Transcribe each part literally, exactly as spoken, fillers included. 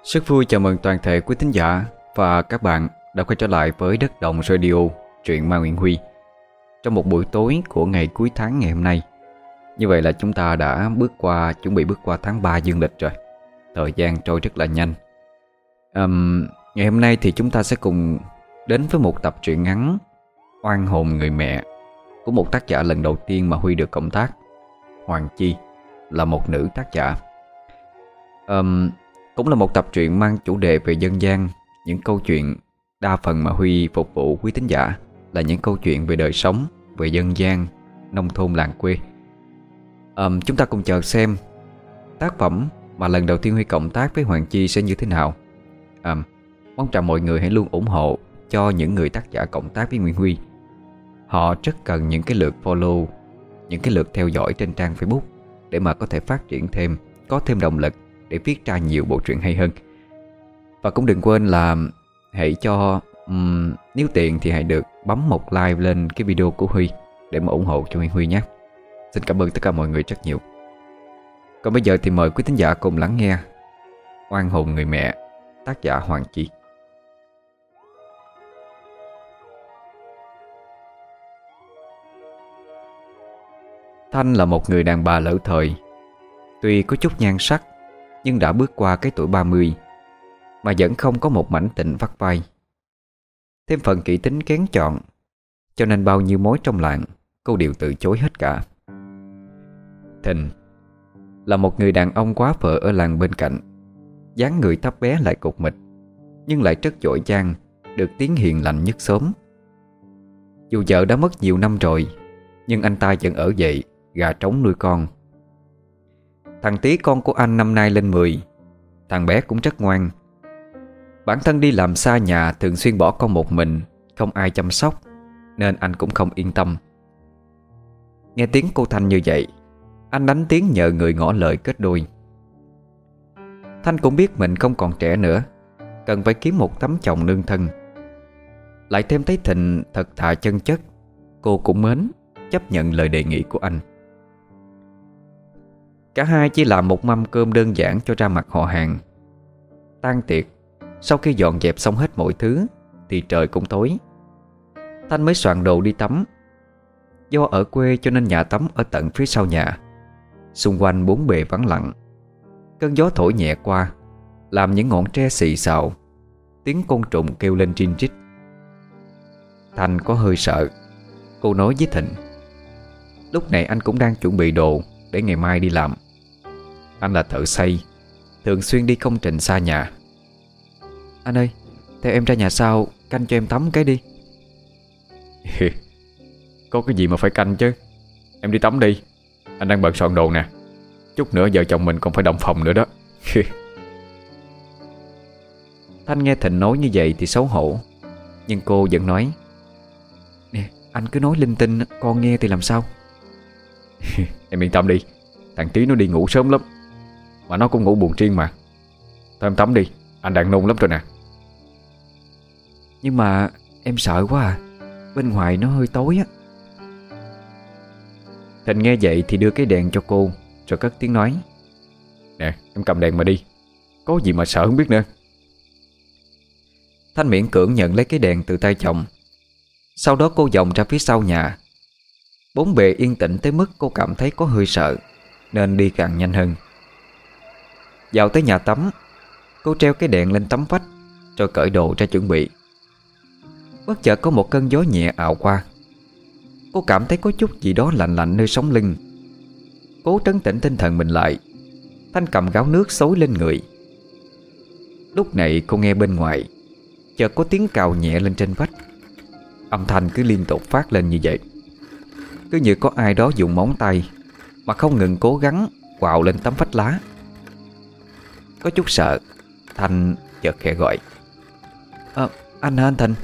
Rất vui chào mừng toàn thể quý thính giả và các bạn đã quay trở lại với Đất Đồng Radio, truyện Ma Nguyễn Huy. Trong một buổi tối của ngày cuối tháng ngày hôm nay. Như vậy là chúng ta đã bước qua, chuẩn bị bước qua tháng ba dương lịch rồi. Thời gian trôi rất là nhanh. um, Ngày hôm nay thì chúng ta sẽ cùng đến với một tập truyện ngắn Oan hồn người mẹ của một tác giả lần đầu tiên mà Huy được cộng tác. Hoàng Chi là một nữ tác giả. um, Cũng là một tập truyện mang chủ đề về dân gian. Những câu chuyện đa phần mà Huy phục vụ quý thính giả là những câu chuyện về đời sống, về dân gian, nông thôn làng quê. um, Chúng ta cùng chờ xem tác phẩm mà lần đầu tiên Huy cộng tác với Hoàng Chi sẽ như thế nào. um, Mong rằng mọi người hãy luôn ủng hộ cho những người tác giả cộng tác với Nguyễn Huy. Họ rất cần những cái lượt follow, những cái lượt theo dõi trên trang Facebook để mà có thể phát triển thêm, có thêm động lực để viết ra nhiều bộ truyện hay hơn. Và cũng đừng quên là hãy cho um, nếu tiện thì hãy được bấm một like lên cái video của Huy để mà ủng hộ cho Huy Huy nhé. Xin cảm ơn tất cả mọi người rất nhiều. Còn bây giờ thì mời quý thính giả cùng lắng nghe Oan hồn người mẹ, tác giả Hoàng Chi. Thanh là một người đàn bà lỡ thời. Tuy có chút nhan sắc nhưng đã bước qua cái tuổi ba mươi mà vẫn không có một mảnh tình vắt vai. Thêm phần kỹ tính kén chọn, cho nên bao nhiêu mối trong làng cô đều từ chối hết cả. Thịnh là một người đàn ông quá phở ở làng bên cạnh. Dáng người thấp bé lại cục mịch, nhưng lại rất giỏi giang, được tiếng hiền lành nhất xóm. Dù vợ đã mất nhiều năm rồi, nhưng anh ta vẫn ở dậy gà trống nuôi con. Thằng tí con của anh năm nay lên mười. Thằng bé cũng rất ngoan. Bản thân đi làm xa nhà, thường xuyên bỏ con một mình, không ai chăm sóc, nên anh cũng không yên tâm. Nghe tiếng cô Thanh như vậy, anh đánh tiếng nhờ người ngỏ lời kết đôi. Thanh cũng biết mình không còn trẻ nữa, cần phải kiếm một tấm chồng nương thân. Lại thêm thấy Thịnh thật thà chân chất, cô cũng mến, chấp nhận lời đề nghị của anh. Cả hai chỉ làm một mâm cơm đơn giản cho ra mặt họ hàng. Tan tiệc, sau khi dọn dẹp xong hết mọi thứ thì trời cũng tối. Thanh mới soạn đồ đi tắm. Do ở quê cho nên nhà tắm ở tận phía sau nhà. Xung quanh bốn bề vắng lặng. Cơn gió thổi nhẹ qua, làm những ngọn tre xì xào, tiếng côn trùng kêu lên rin rít. Thanh có hơi sợ. Cô nói với Thịnh. Lúc này anh cũng đang chuẩn bị đồ để ngày mai đi làm. Anh là thợ xây, thường xuyên đi công trình xa nhà. Anh ơi, theo em ra nhà sau canh cho em tắm cái đi. Có cái gì mà phải canh chứ. Em đi tắm đi, anh đang bận soạn đồ nè. Chút nữa vợ chồng mình còn phải đồng phòng nữa đó. Thanh nghe Thịnh nói như vậy thì xấu hổ, nhưng cô vẫn nói. Nè, anh cứ nói linh tinh, con nghe thì làm sao? Em yên tâm đi, thằng Tí nó đi ngủ sớm lắm, mà nó cũng ngủ buồn riêng mà. Thôi em tắm đi, anh đang nôn lắm rồi nè. Nhưng mà em sợ quá à, bên ngoài nó hơi tối á. Thịnh nghe vậy thì đưa cái đèn cho cô, rồi cất tiếng nói. Nè, em cầm đèn mà đi, có gì mà sợ không biết nữa. Thanh miễn cưỡng nhận lấy cái đèn từ tay chồng. Sau đó cô vòng ra phía sau nhà. Bốn bề yên tĩnh tới mức cô cảm thấy có hơi sợ, nên đi càng nhanh hơn. Vào tới nhà tắm, cô treo cái đèn lên tấm vách, rồi cởi đồ ra chuẩn bị. Bất chợt có một cơn gió nhẹ ào qua. Cô cảm thấy có chút gì đó lạnh lạnh nơi sống lưng. Cố trấn tĩnh tinh thần mình lại, Thanh cầm gáo nước xối lên người. Lúc này cô nghe bên ngoài chợt có tiếng cào nhẹ lên trên vách. Âm thanh cứ liên tục phát lên như vậy, cứ như có ai đó dùng móng tay mà không ngừng cố gắng quào lên tấm vách lá. Có chút sợ, Thanh chợt khẽ gọi. à, Anh hả anh Thành?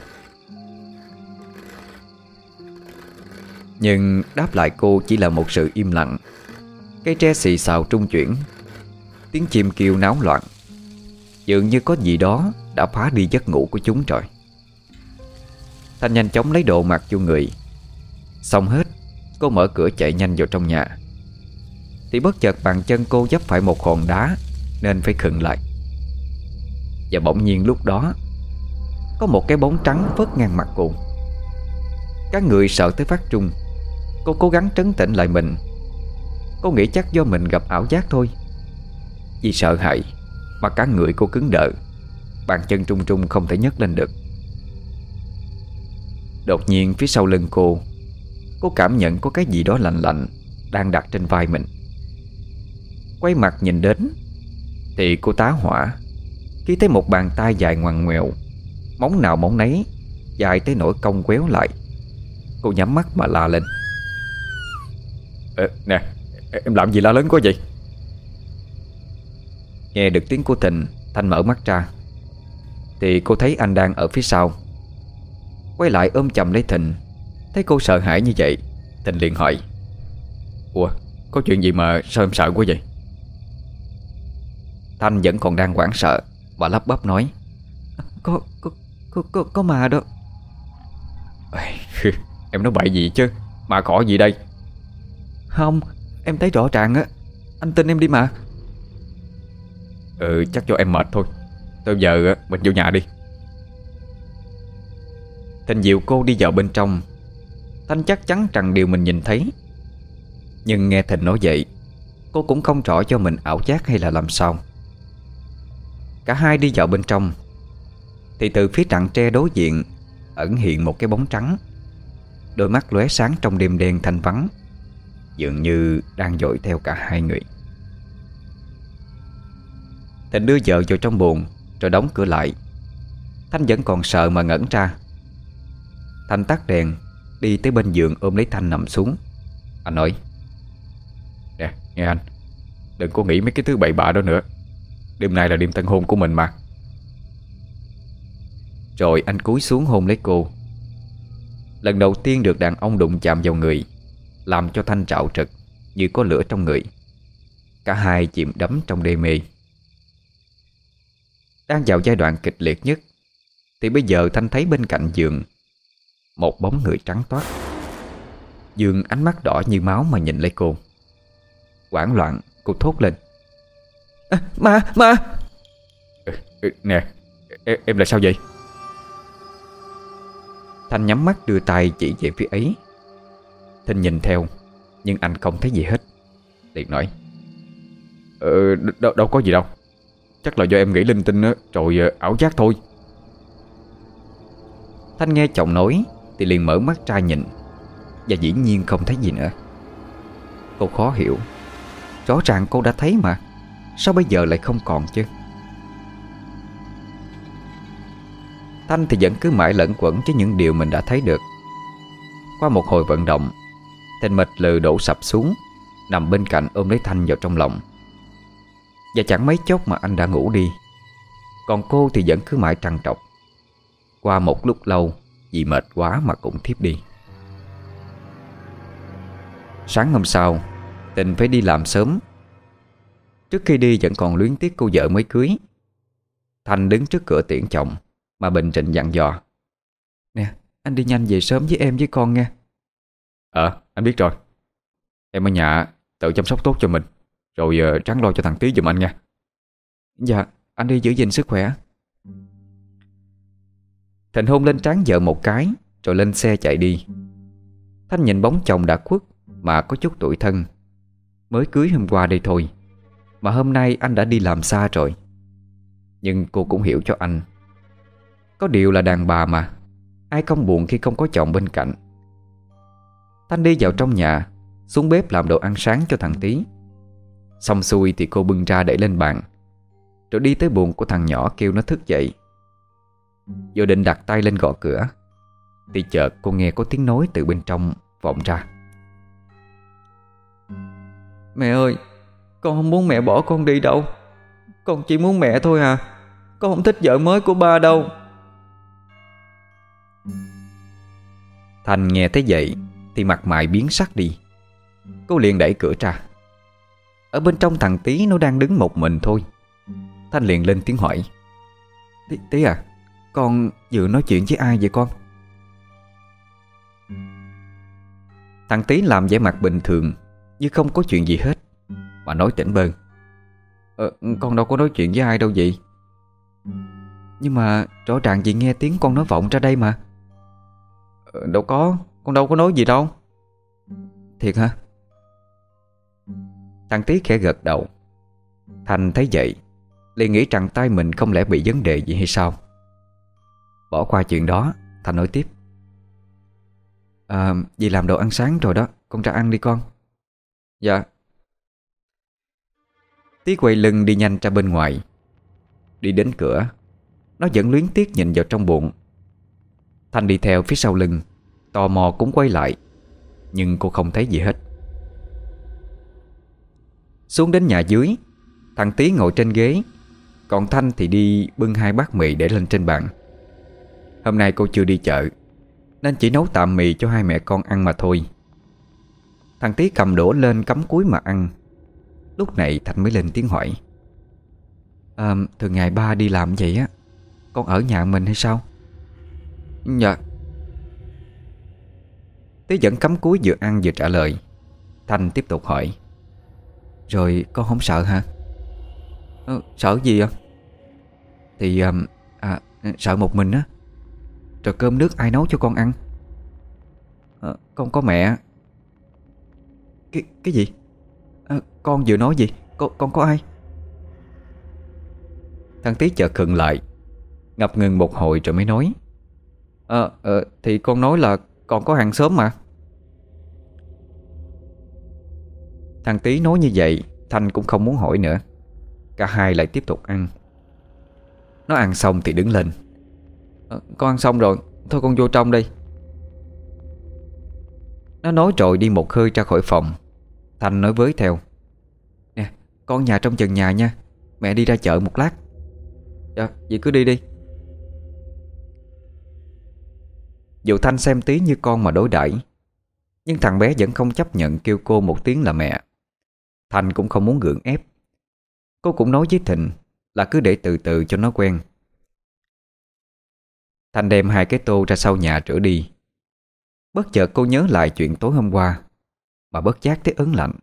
Nhưng đáp lại cô chỉ là một sự im lặng. Cây tre xì xào trung chuyển, tiếng chim kêu náo loạn. Dường như có gì đó đã phá đi giấc ngủ của chúng rồi. Thanh nhanh chóng lấy đồ mặc vô người. Xong hết, cô mở cửa chạy nhanh vào trong nhà. Thì bất chợt bàn chân cô dấp phải một hòn đá, nên phải khựng lại. Và bỗng nhiên lúc đó có một cái bóng trắng phớt ngang mặt cô. Cả người sợ tới phát trung. Cô cố gắng trấn tĩnh lại mình. Cô nghĩ chắc do mình gặp ảo giác thôi. Vì sợ hãi mà cả người cô cứng đờ, bàn chân trung trung không thể nhấc lên được. Đột nhiên phía sau lưng cô, cô cảm nhận có cái gì đó lạnh lạnh đang đặt trên vai mình. Quay mặt nhìn đến thì cô tá hỏa khi thấy một bàn tay dài ngoằn ngoèo, móng nào móng nấy, dài tới nỗi cong quéo lại. Cô nhắm mắt mà la lên: Ờ, nè, em làm gì la lớn quá vậy? Nghe được tiếng của Thịnh, Thanh mở mắt ra thì cô thấy anh đang ở phía sau. Quay lại ôm chầm lấy Thịnh. Thấy cô sợ hãi như vậy, Thịnh liền hỏi: Ủa, có chuyện gì mà sao em sợ quá vậy? Thanh vẫn còn đang hoảng sợ và lắp bắp nói: Có, có, có, có, có ma đó. Em nói bậy gì chứ, ma cỏ gì đây? Không, em thấy rõ ràng á. Anh tin em đi mà. Ừ, chắc cho em mệt thôi. Tới giờ mình vô nhà đi. Thanh dịu cô đi vào bên trong. Thanh chắc chắn rằng điều mình nhìn thấy. Nhưng nghe Thịnh nói vậy, cô cũng không rõ cho mình ảo giác hay là làm sao. Cả hai đi vào bên trong thì từ phía rặng tre đối diện ẩn hiện một cái bóng trắng. Đôi mắt lóe sáng trong đêm đen thanh vắng, dường như đang dõi theo cả hai người. Thịnh đưa vợ vào trong buồng rồi đóng cửa lại. Thanh vẫn còn sợ mà ngẩn ra. Thanh tắt đèn, đi tới bên giường ôm lấy Thanh nằm xuống. Anh nói: Nè, nghe anh, đừng có nghĩ mấy cái thứ bậy bạ đó nữa. Đêm nay là đêm tân hôn của mình mà. Rồi anh cúi xuống hôn lấy cô. Lần đầu tiên được đàn ông đụng chạm vào người làm cho Thanh trạo trật như có lửa trong người. Cả hai chìm đắm trong đê mê. Đang vào giai đoạn kịch liệt nhất thì bây giờ Thanh thấy bên cạnh giường một bóng người trắng toát. Dương ánh mắt đỏ như máu mà nhìn lấy cô. Hoảng loạn cô thốt lên: à, Ma, ma. Ừ, ừ, nè, em, em là sao vậy? Thanh nhắm mắt đưa tay chỉ về phía ấy. Thanh nhìn theo, nhưng anh không thấy gì hết. Liền nói: Ờ, đâu, đâu có gì đâu. Chắc là do em nghĩ linh tinh á, rồi ảo giác thôi. Thanh nghe chồng nói thì liền mở mắt ra nhìn, và dĩ nhiên không thấy gì nữa. Cô khó hiểu. Rõ ràng cô đã thấy mà, sao bây giờ lại không còn chứ? Thanh thì vẫn cứ mãi lẫn quẩn với những điều mình đã thấy được. Qua một hồi vận động, Thịnh mệt lừ đổ sập xuống, nằm bên cạnh ôm lấy Thanh vào trong lòng. Và chẳng mấy chốc mà anh đã ngủ đi. Còn cô thì vẫn cứ mãi trằn trọc. Qua một lúc lâu, vì mệt quá mà cũng thiếp đi. Sáng hôm sau, Thịnh phải đi làm sớm. Trước khi đi vẫn còn luyến tiếc cô vợ mới cưới. Thanh đứng trước cửa tiễn chồng mà bình tĩnh dặn dò: Nè, anh đi nhanh về sớm với em với con nghe. Ờ, anh biết rồi. Em ở nhà tự chăm sóc tốt cho mình, rồi uh, ráng lo cho thằng Tí giùm anh nha. Dạ, anh đi giữ gìn sức khỏe. Thịnh hôn lên trán vợ một cái, rồi lên xe chạy đi. Thanh nhìn bóng chồng đã khuất mà có chút tủi thân. Mới cưới hôm qua đây thôi, mà hôm nay anh đã đi làm xa rồi. Nhưng cô cũng hiểu cho anh. Có điều là đàn bà mà, ai không buồn khi không có chồng bên cạnh. Thanh đi vào trong nhà, xuống bếp làm đồ ăn sáng cho thằng Tí. Xong xuôi thì cô bưng ra để lên bàn, rồi đi tới buồng của thằng nhỏ kêu nó thức dậy. Vừa định đặt tay lên gõ cửa thì chợt cô nghe có tiếng nói từ bên trong vọng ra: Mẹ ơi, con không muốn mẹ bỏ con đi đâu. Con chỉ muốn mẹ thôi à. Con không thích vợ mới của ba đâu. Thành nghe thấy vậy thì mặt mày biến sắc đi. Cô liền đẩy cửa ra. Ở bên trong thằng Tí nó đang đứng một mình thôi. Thanh liền lên tiếng hỏi: Tí, Tí à, con vừa nói chuyện với ai vậy con? Thằng Tí làm vẻ mặt bình thường như không có chuyện gì hết, mà nói tỉnh bơ: Ờ, con đâu có nói chuyện với ai đâu vậy. Nhưng mà rõ ràng chị nghe tiếng con nói vọng ra đây mà. Ờ, Đâu có, con đâu có nói gì đâu. Thiệt hả? Thằng Tí khẽ gật đầu. Thành thấy vậy liền nghĩ rằng tay mình không lẽ bị vấn đề gì hay sao. Bỏ qua chuyện đó, Thành nói tiếp. À, dì làm đồ ăn sáng rồi đó, con ra ăn đi con. Dạ. Tí quay lưng đi nhanh ra bên ngoài. Đi đến cửa, nó vẫn luyến tiếc nhìn vào trong bụng. Thành đi theo phía sau lưng, tò mò cũng quay lại, nhưng cô không thấy gì hết. Xuống đến nhà dưới, thằng Tí ngồi trên ghế, còn Thanh thì đi bưng hai bát mì để lên trên bàn. Hôm nay cô chưa đi chợ nên chỉ nấu tạm mì cho hai mẹ con ăn mà thôi. Thằng Tí cầm đũa lên cắm cúi mà ăn. Lúc này Thanh mới lên tiếng hỏi. à, Thường ngày ba đi làm vậy á, con ở nhà mình hay sao? Dạ. Tí vẫn cắm cúi vừa ăn vừa trả lời. Thanh tiếp tục hỏi. Rồi con không sợ hả? Ờ, sợ gì ạ? Thì à, à, sợ một mình á. Rồi cơm nước ai nấu cho con ăn? à, Con có mẹ. Cái cái gì? À, con vừa nói gì? Con, con có ai? Thằng Tí chợt khựng lại, ngập ngừng một hồi rồi mới nói. Ờ, ờ, thì con nói là con có hàng xóm mà. Thằng Tí nói như vậy, Thanh cũng không muốn hỏi nữa. Cả hai lại tiếp tục ăn. Nó ăn xong thì đứng lên. Ờ, con ăn xong rồi, thôi con vô trong đây. Nó nói rồi đi một hơi ra khỏi phòng. Thanh nói với theo. Nè, con nhà trong chừng nhà nha, mẹ đi ra chợ một lát. Dạ, vậy cứ đi đi. Dù Thanh xem Tí như con mà đối đãi, nhưng thằng bé vẫn không chấp nhận kêu cô một tiếng là mẹ. Thanh cũng không muốn gượng ép. Cô cũng nói với Thịnh là cứ để từ từ cho nó quen. Thanh đem hai cái tô ra sau nhà rửa đi. Bất chợt cô nhớ lại chuyện tối hôm qua, mà bất giác thấy ớn lạnh.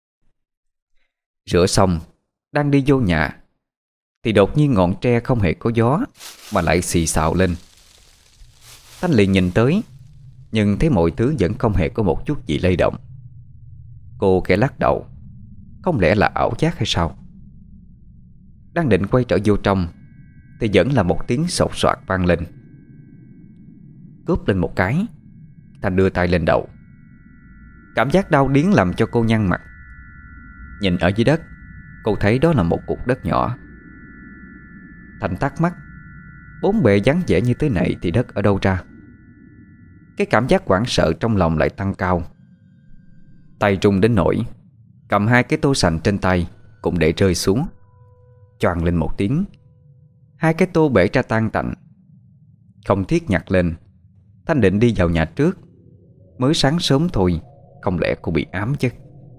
Rửa xong, đang đi vô nhà thì đột nhiên ngọn tre không hề có gió mà lại xì xào lên. Thanh liền nhìn tới, nhưng thấy mọi thứ vẫn không hề có một chút gì lay động. Cô khẽ lắc đầu. Không lẽ là ảo giác hay sao? Đang định quay trở vô trong thì vẫn là một tiếng sột soạt vang lên. Cướp lên một cái, Thành đưa tay lên đầu. Cảm giác đau điếng làm cho cô nhăn mặt. Nhìn ở dưới đất, cô thấy đó là một cục đất nhỏ. Thành thắc mắc, bốn bề vắng vẻ như thế này thì đất ở đâu ra? Cái cảm giác hoảng sợ trong lòng lại tăng cao. Tay run đến nỗi cầm hai cái tô sành trên tay cũng để rơi xuống. Choàng lên một tiếng, hai cái tô bể ra tan tành. Không thiết nhặt lên, Thanh định đi vào nhà trước. Mới sáng sớm thôi, không lẽ cô bị ám chứ?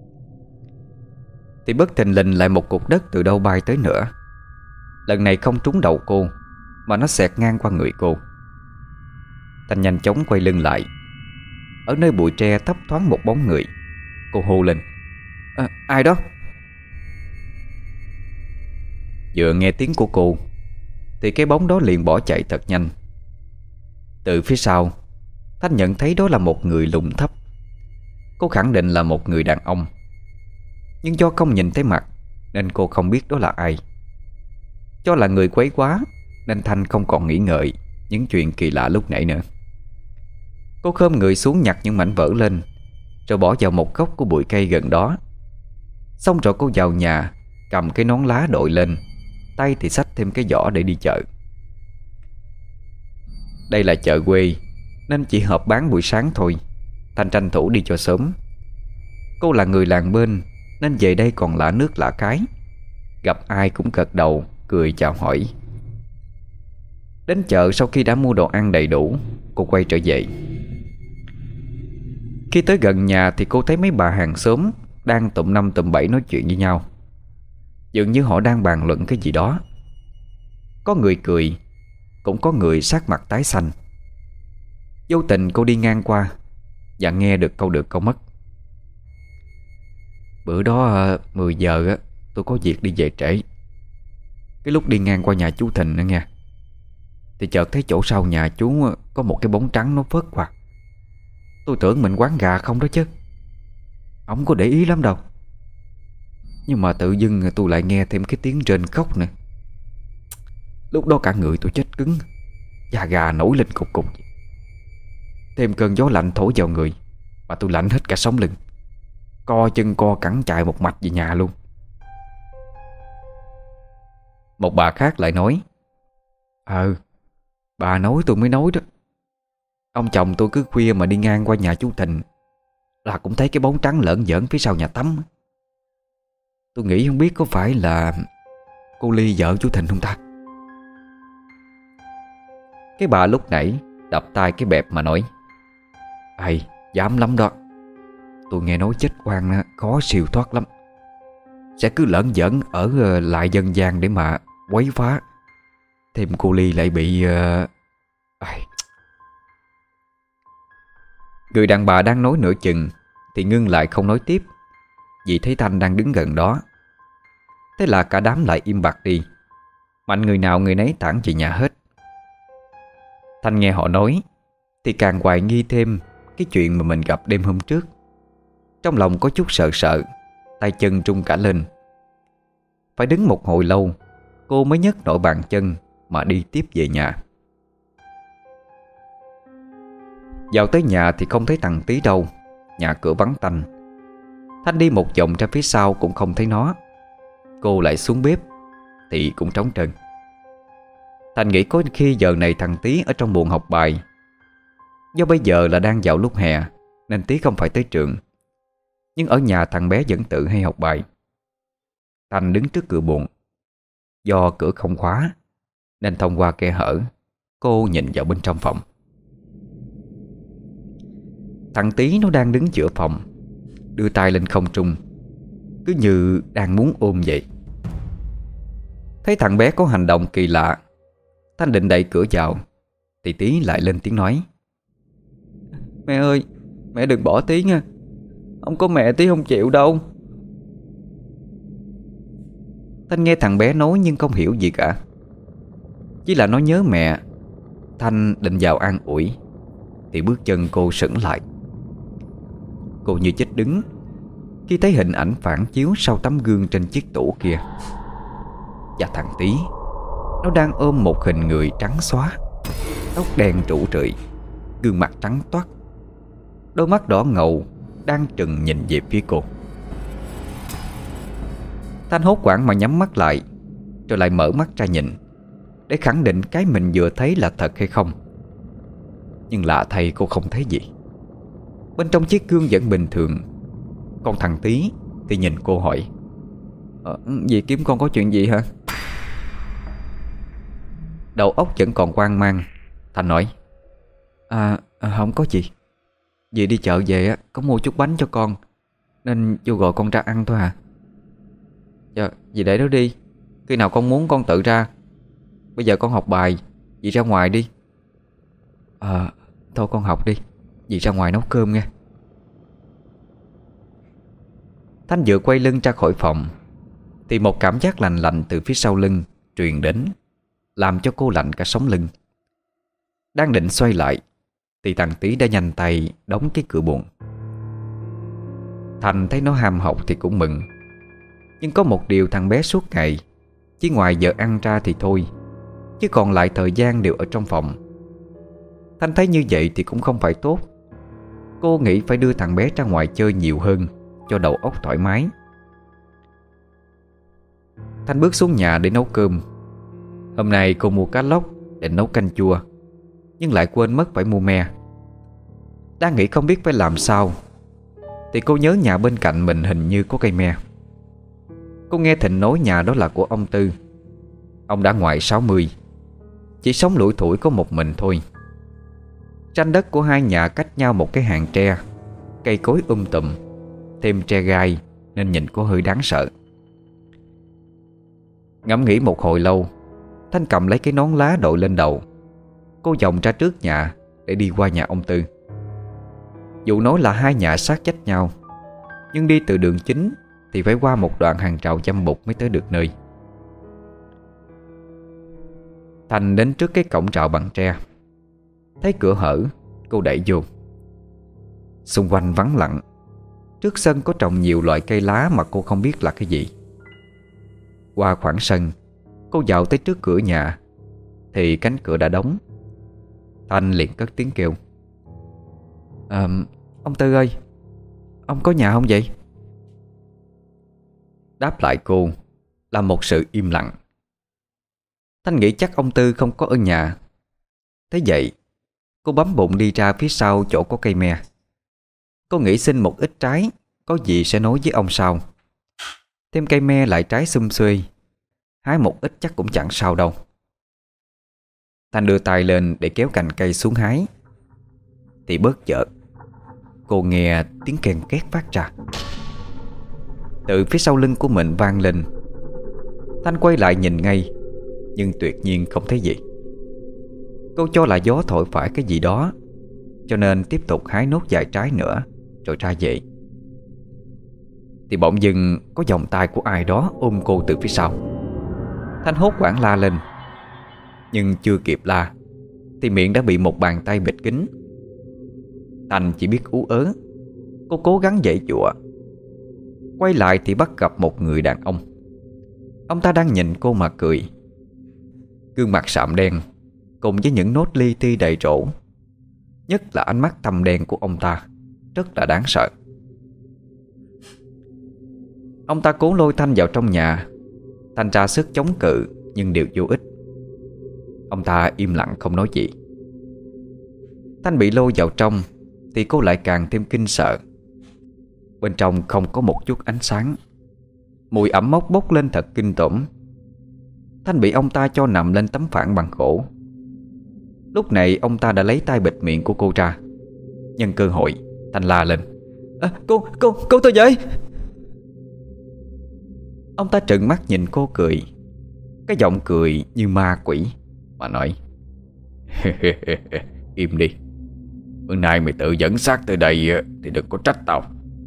Thì bất thình lình lại một cục đất từ đâu bay tới nữa. Lần này không trúng đầu cô, mà nó xẹt ngang qua người cô. Thanh nhanh chóng quay lưng lại. Ở nơi bụi tre thấp thoáng một bóng người. Cô hô lên. À, ai đó? Vừa nghe tiếng của cô thì cái bóng đó liền bỏ chạy thật nhanh. Từ phía sau, Thanh nhận thấy đó là một người lùn thấp. Cô khẳng định là một người đàn ông, nhưng do không nhìn thấy mặt nên cô không biết đó là ai. Cho là người quấy quá nên Thanh không còn nghĩ ngợi những chuyện kỳ lạ lúc nãy nữa. Cô khom người xuống nhặt những mảnh vỡ lên, rồi bỏ vào một góc của bụi cây gần đó. Xong rồi cô vào nhà, cầm cái nón lá đội lên, tay thì xách thêm cái giỏ để đi chợ. Đây là chợ quê nên chỉ hợp bán buổi sáng thôi. Thanh tranh thủ đi cho sớm. Cô là người làng bên nên về đây còn lạ nước lạ cái. Gặp ai cũng gật đầu, cười chào hỏi. Đến chợ sau khi đã mua đồ ăn đầy đủ, cô quay trở về. Khi tới gần nhà thì cô thấy mấy bà hàng xóm đang tụm năm tụm bảy nói chuyện với nhau. Dường như họ đang bàn luận cái gì đó. Có người cười, cũng có người sắc mặt tái xanh. Vô tình cô đi ngang qua và nghe được câu được câu mất. Bữa đó mười giờ á, tôi có việc đi về trễ. Cái lúc đi ngang qua nhà chú Thịnh nữa nha, thì chợt thấy chỗ sau nhà chú có một cái bóng trắng nó phớt qua. Tôi tưởng mình quán gà không đó chứ, không có để ý lắm đâu. Nhưng mà tự dưng tôi lại nghe thêm cái tiếng rên khóc nè. Lúc đó cả người tôi chết cứng, da gà nổi lên cục cục. Thêm cơn gió lạnh thổi vào người mà tôi lạnh hết cả sống lưng, co chân co cẳng chạy một mạch về nhà luôn. Một bà khác lại nói: Ờ, bà nói tôi mới nói đó. Ông chồng tôi cứ khuya mà đi ngang qua nhà chú Thịnh là cũng thấy cái bóng trắng lởn giởn phía sau nhà tắm. Tôi nghĩ không biết có phải là cô Ly vợ chú Thịnh không ta. Cái bà lúc nãy đập tay cái bẹp mà nói: Ây, dám lắm đó. Tôi nghe nói chết oan khó siêu thoát lắm, sẽ cứ lởn giởn ở lại dân gian để mà quấy phá. Thêm cô Ly lại bị uh... Ai... Người đàn bà đang nói nửa chừng thì ngưng lại không nói tiếp, vì thấy Thanh đang đứng gần đó. Thế là cả đám lại im bặt đi, mạnh người nào người nấy tản về nhà hết. Thanh nghe họ nói thì càng hoài nghi thêm cái chuyện mà mình gặp đêm hôm trước. Trong lòng có chút sợ sợ, tay chân run cả lên. Phải đứng một hồi lâu cô mới nhấc nổi bàn chân mà đi tiếp về nhà. Vào tới nhà thì không thấy thằng Tí đâu, nhà cửa vắng tanh. Thanh đi một vòng ra phía sau cũng không thấy nó. Cô lại xuống bếp thì cũng trống trơn. Thanh nghĩ có khi giờ này thằng Tí ở trong buồng học bài. Do bây giờ là đang vào lúc hè nên Tí không phải tới trường, nhưng ở nhà thằng bé vẫn tự hay học bài. Thanh đứng trước cửa buồng. Do cửa không khóa nên thông qua khe hở cô nhìn vào bên trong phòng. Thằng Tí nó đang đứng giữa phòng, đưa tay lên không trung, cứ như đang muốn ôm vậy. Thấy thằng bé có hành động kỳ lạ, Thanh định đẩy cửa vào thì Tí lại lên tiếng nói: Mẹ ơi, mẹ đừng bỏ Tí nha. Không có mẹ Tí không chịu đâu. Thanh nghe thằng bé nói nhưng không hiểu gì cả, chỉ là nó nhớ mẹ. Thanh định vào an ủi thì bước chân cô sững lại. Cô như chết đứng khi thấy hình ảnh phản chiếu sau tấm gương trên chiếc tủ kia. Và thằng Tí, nó đang ôm một hình người trắng xóa, tóc đen rủ rượi, gương mặt trắng toát, đôi mắt đỏ ngầu đang trừng nhìn về phía cô. Thanh hốt hoảng mà nhắm mắt lại, rồi lại mở mắt ra nhìn để khẳng định cái mình vừa thấy là thật hay không. Nhưng lạ thay cô không thấy gì. Bên trong chiếc gương vẫn bình thường. Còn thằng Tí thì nhìn cô hỏi: ờ, Dì kiếm con có chuyện gì hả? Đầu óc vẫn còn hoang mang, Thanh nói: À, à không có gì. Dì đi chợ về á, có mua chút bánh cho con nên vô gọi con ra ăn thôi à. Dạ, dì để đó đi. Khi nào con muốn con tự ra. Bây giờ con học bài, dì ra ngoài đi. À, thôi con học đi, dì ra ngoài nấu cơm nghe. Thanh vừa quay lưng ra khỏi phòng thì một cảm giác lạnh lạnh từ phía sau lưng truyền đến, làm cho cô lạnh cả sống lưng. Đang định xoay lại thì thằng Tí đã nhanh tay đóng cái cửa buồng. Thành thấy nó ham học thì cũng mừng. Nhưng có một điều thằng bé suốt ngày chỉ ngoài giờ ăn ra thì thôi, chứ còn lại thời gian đều ở trong phòng. Thanh thấy như vậy thì cũng không phải tốt. Cô nghĩ phải đưa thằng bé ra ngoài chơi nhiều hơn cho đầu óc thoải mái. Thanh bước xuống nhà để nấu cơm. Hôm nay cô mua cá lóc để nấu canh chua, nhưng lại quên mất phải mua me. Đang nghĩ không biết phải làm sao thì cô nhớ nhà bên cạnh mình hình như có cây me. Cô nghe Thịnh nói nhà đó là của ông Tư. Ông đã ngoài sáu mươi, chỉ sống lủi thủi có một mình thôi. Tranh đất của hai nhà cách nhau một cái hàng tre, cây cối um tùm, thêm tre gai nên nhìn có hơi đáng sợ. Ngẫm nghĩ một hồi lâu, Thanh cầm lấy cái nón lá đội lên đầu. Cô vòng ra trước nhà để đi qua nhà ông Tư. Dù nói là hai nhà sát vách nhau, nhưng đi từ đường chính thì phải qua một đoạn hàng rào chăm bụt mới tới được nơi. Thanh đến trước cái cổng rào bằng tre. Thấy cửa hở, cô đẩy vô. Xung quanh vắng lặng. Trước sân có trồng nhiều loại cây lá mà cô không biết là cái gì. Qua khoảng sân, cô dạo tới trước cửa nhà thì cánh cửa đã đóng. Thanh liền cất tiếng kêu: à, ông Tư ơi, ông có nhà không vậy? Đáp lại cô là một sự im lặng. Thanh nghĩ chắc ông Tư không có ở nhà. Thế vậy cô bấm bụng đi ra phía sau chỗ có cây me. Cô nghĩ xin một ít trái, có gì sẽ nói với ông sau. Thêm cây me lại trái sum xuê, hái một ít chắc cũng chẳng sao đâu. Thanh đưa tay lên để kéo cành cây xuống hái, thì bất chợt cô nghe tiếng kèn két phát ra. Từ phía sau lưng của mình vang lên. Thanh quay lại nhìn ngay, nhưng tuyệt nhiên không thấy gì. Cô cho là gió thổi phải cái gì đó, cho nên tiếp tục hái nốt vài trái nữa rồi ra về. Thì bỗng dưng có vòng tay của ai đó ôm cô từ phía sau. Thanh hốt hoảng la lên, nhưng chưa kịp la thì miệng đã bị một bàn tay bịt kín. Thanh chỉ biết ú ớ. Cô cố gắng giãy giụa. Quay lại thì bắt gặp một người đàn ông. Ông ta đang nhìn cô mà cười. Gương mặt sạm đen cùng với những nốt li ti đầy rỗ, nhất là ánh mắt thâm đen của ông ta rất là đáng sợ. Ông ta cố lôi Thanh vào trong nhà. Thanh ra sức chống cự nhưng đều vô ích. Ông ta im lặng không nói gì. Thanh bị lôi vào trong thì cô lại càng thêm kinh sợ. Bên trong không có một chút ánh sáng. Mùi ẩm mốc bốc lên thật kinh tởm. Thanh bị ông ta cho nằm lên tấm phản bằng gỗ. Lúc này ông ta đã lấy tay bịt miệng của cô ra. Nhân cơ hội, Thanh la lên: à, Cô, cô, cô tôi vậy. Ông ta trợn mắt nhìn cô cười. Cái giọng cười như ma quỷ mà nói: im đi. Bữa nay mày tự dẫn xác tới đây thì đừng có trách tao.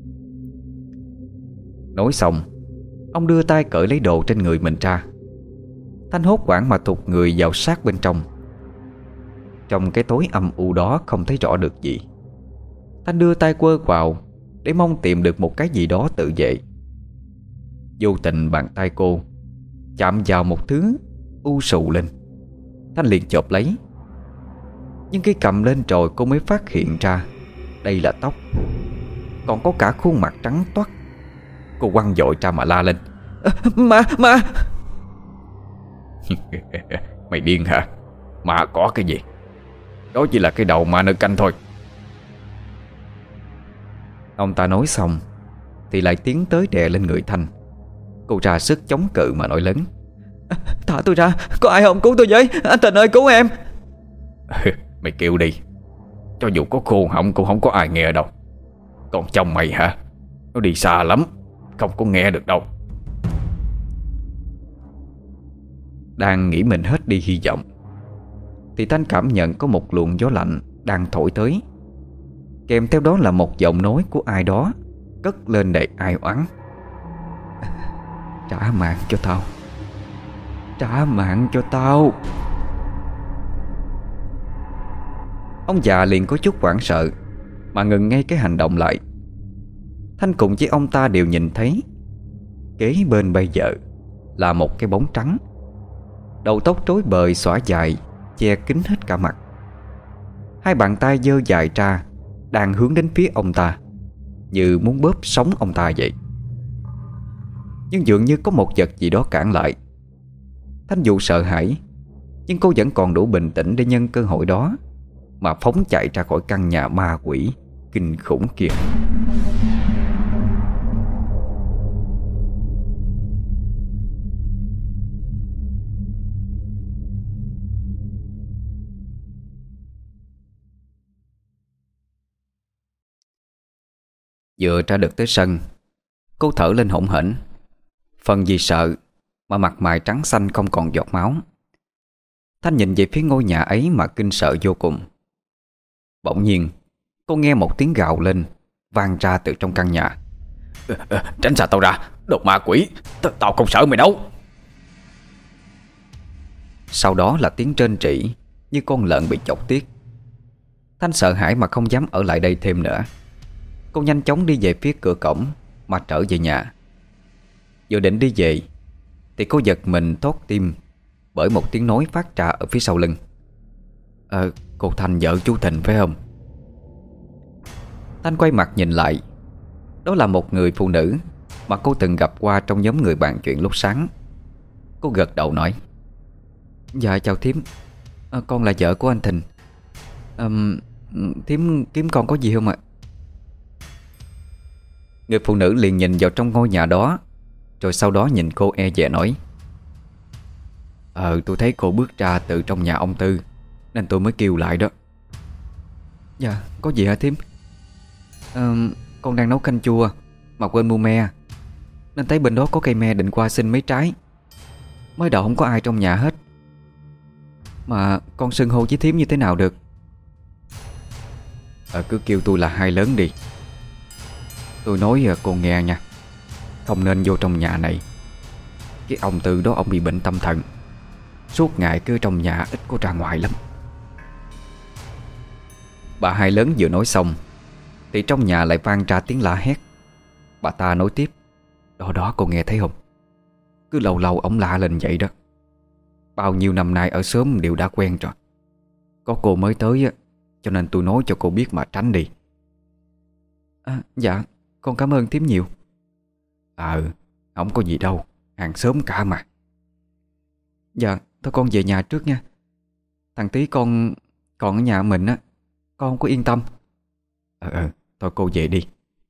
Nói xong, ông đưa tay cởi lấy đồ trên người mình ra. Thanh hốt hoảng mà thụt người vào sát bên trong. Trong cái tối âm u đó không thấy rõ được gì. Thanh đưa tay quơ vào để mong tìm được một cái gì đó tự vệ. Vô tình bàn tay cô chạm vào một thứ u sù lên. Thanh liền chộp lấy. Nhưng khi cầm lên rồi cô mới phát hiện ra đây là tóc, còn có cả khuôn mặt trắng toát. Cô quăng vội ra mà la lên: à, Ma, ma. Mày điên hả? Ma có cái gì? Đó chỉ là cái đầu ma nơi canh thôi. Ông ta nói xong thì lại tiến tới đè lên người Thanh. Cô ra sức chống cự mà nói lớn: à, thả tôi ra, có ai không, cứu tôi với. Anh Tình ơi, cứu em. Mày kêu đi, cho dù có khô họng cũng không có ai nghe đâu. Còn chồng mày hả? Nó đi xa lắm, không có nghe được đâu. Đang nghĩ mình hết đi hy vọng thì Thanh cảm nhận có một luồng gió lạnh đang thổi tới. Kèm theo đó là một giọng nói của ai đó cất lên đầy ai oán: trả mạng cho tao, trả mạng cho tao. Ông già liền có chút hoảng sợ mà ngừng ngay cái hành động lại. Thanh cùng với ông ta đều nhìn thấy kế bên bây giờ là một cái bóng trắng. Đầu tóc rối bời xõa dài, che kín hết cả mặt. Hai bàn tay giơ dài ra đang hướng đến phía ông ta, như muốn bóp sống ông ta vậy. Nhưng dường như có một vật gì đó cản lại. Thanh dù sợ hãi, nhưng cô vẫn còn đủ bình tĩnh để nhân cơ hội đó mà phóng chạy ra khỏi căn nhà ma quỷ kinh khủng kia. Vừa ra được tới sân, cô thở lên hổn hển. Phần vì sợ mà mặt mày trắng xanh không còn giọt máu. Thanh nhìn về phía ngôi nhà ấy mà kinh sợ vô cùng. Bỗng nhiên cô nghe một tiếng gào lên vang ra từ trong căn nhà: à, à, tránh xa tao ra, đồ ma quỷ, T- Tao không sợ mày đâu. Sau đó là tiếng rên rỉ như con lợn bị chọc tiết. Thanh sợ hãi mà không dám ở lại đây thêm nữa. Cô nhanh chóng đi về phía cửa cổng mà trở về nhà. Vừa định đi về thì cô giật mình thót tim bởi một tiếng nói phát ra ở phía sau lưng. Ờ, cô Thanh vợ chú Thịnh phải không? Thanh quay mặt nhìn lại. Đó là một người phụ nữ mà cô từng gặp qua trong nhóm người bàn chuyện lúc sáng. Cô gật đầu nói: Dạ chào thím, à, con là vợ của anh Thịnh. à, Thím kiếm con có gì không ạ? Người phụ nữ liền nhìn vào trong ngôi nhà đó, rồi sau đó nhìn cô e dè nói: Ờ tôi thấy cô bước ra từ trong nhà ông Tư nên tôi mới kêu lại đó. Dạ có gì hả thím? à, Con đang nấu canh chua mà quên mua me, nên thấy bên đó có cây me định qua xin mấy trái. Mới đầu không có ai trong nhà hết, mà con xưng hô với thím như thế nào được? Ờ cứ kêu tôi là Hai Lớn đi. Tôi nói cô nghe nha, không nên vô trong nhà này. Cái ông Tư đó ông bị bệnh tâm thần, suốt ngày cứ trong nhà ít có ra ngoài lắm. Bà Hai Lớn vừa nói xong thì trong nhà lại vang ra tiếng la hét. Bà ta nói tiếp: Đó đó cô nghe thấy không? Cứ lâu lâu ổng la lên vậy đó. Bao nhiêu năm nay ở xóm đều đã quen rồi. Có cô mới tới á, cho nên tôi nói cho cô biết mà tránh đi. À, dạ con cảm ơn thím nhiều. Ờ không có gì đâu, hàng xóm cả mà. Dạ thôi con về nhà trước nha. Thằng tí con còn ở nhà mình á, con không có yên tâm. Ờ ờ thôi cô về đi.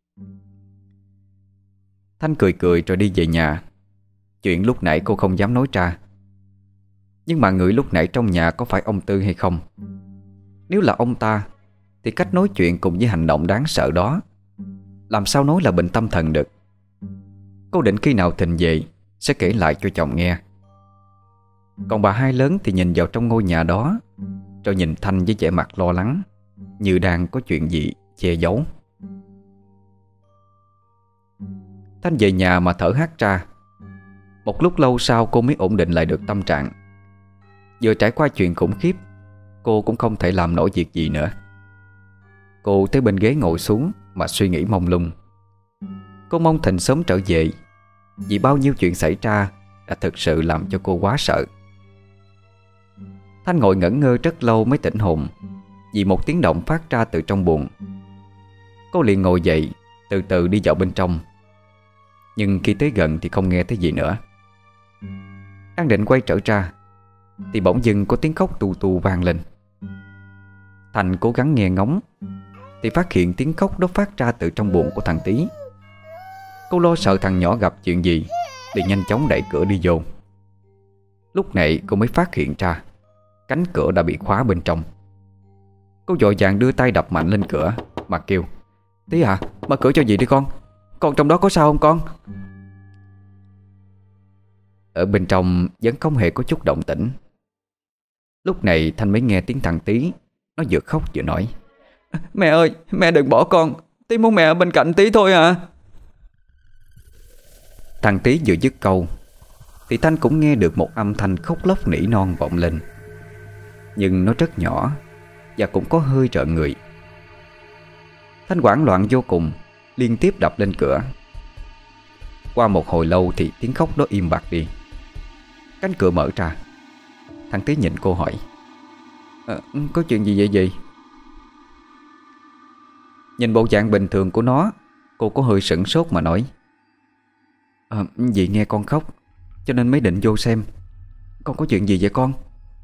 Thanh cười cười rồi đi về nhà. Chuyện lúc nãy cô không dám nói ra. Nhưng mà người lúc nãy trong nhà có phải ông Tư hay không? Nếu là ông ta thì cách nói chuyện cùng với hành động đáng sợ đó làm sao nói là bệnh tâm thần được. Cô định khi nào Thịnh về sẽ kể lại cho chồng nghe. Còn bà Hai Lớn thì nhìn vào trong ngôi nhà đó, rồi nhìn Thanh với vẻ mặt lo lắng, như đang có chuyện gì che giấu. Thanh về nhà mà thở hắt ra. Một lúc lâu sau cô mới ổn định lại được tâm trạng. Vừa trải qua chuyện khủng khiếp, cô cũng không thể làm nổi việc gì nữa. Cô tới bên ghế ngồi xuống mà suy nghĩ mông lung. Cô mong Thịnh sớm trở về, vì bao nhiêu chuyện xảy ra đã thực sự làm cho cô quá sợ. Thanh ngồi ngẩn ngơ rất lâu mới tỉnh hồn, vì một tiếng động phát ra từ trong buồng. Cô liền ngồi dậy, từ từ đi vào bên trong. Nhưng khi tới gần thì không nghe thấy gì nữa. Đang định quay trở ra thì bỗng dưng có tiếng khóc tu tu vang lên. Thành cố gắng nghe ngóng thì phát hiện tiếng khóc đó phát ra từ trong buồng của thằng Tý. Cô lo sợ thằng nhỏ gặp chuyện gì, liền nhanh chóng đẩy cửa đi vô. Lúc này cô mới phát hiện ra cánh cửa đã bị khóa bên trong. Cô vội vàng đưa tay đập mạnh lên cửa mà kêu: Tí à, mở cửa cho dì đi con. Con trong đó có sao không con? Ở bên trong vẫn không hề có chút động tĩnh. Lúc này Thanh mới nghe tiếng thằng Tý. Nó vừa khóc vừa nói: Mẹ ơi, mẹ đừng bỏ con. Tí muốn mẹ ở bên cạnh Tí thôi à. Thằng Tý vừa dứt câu thì Thanh cũng nghe được một âm thanh khóc lóc nỉ non vọng lên. Nhưng nó rất nhỏ và cũng có hơi rợn người. Thanh hoảng loạn vô cùng, liên tiếp đập lên cửa. Qua một hồi lâu thì tiếng khóc đó im bặt đi. Cánh cửa mở ra. Thằng Tý nhìn cô hỏi: à, có chuyện gì vậy gì? Nhìn bộ dạng bình thường của nó, cô có hơi sửng sốt mà nói: à, dì nghe con khóc cho nên mới định vô xem. Con có chuyện gì vậy con?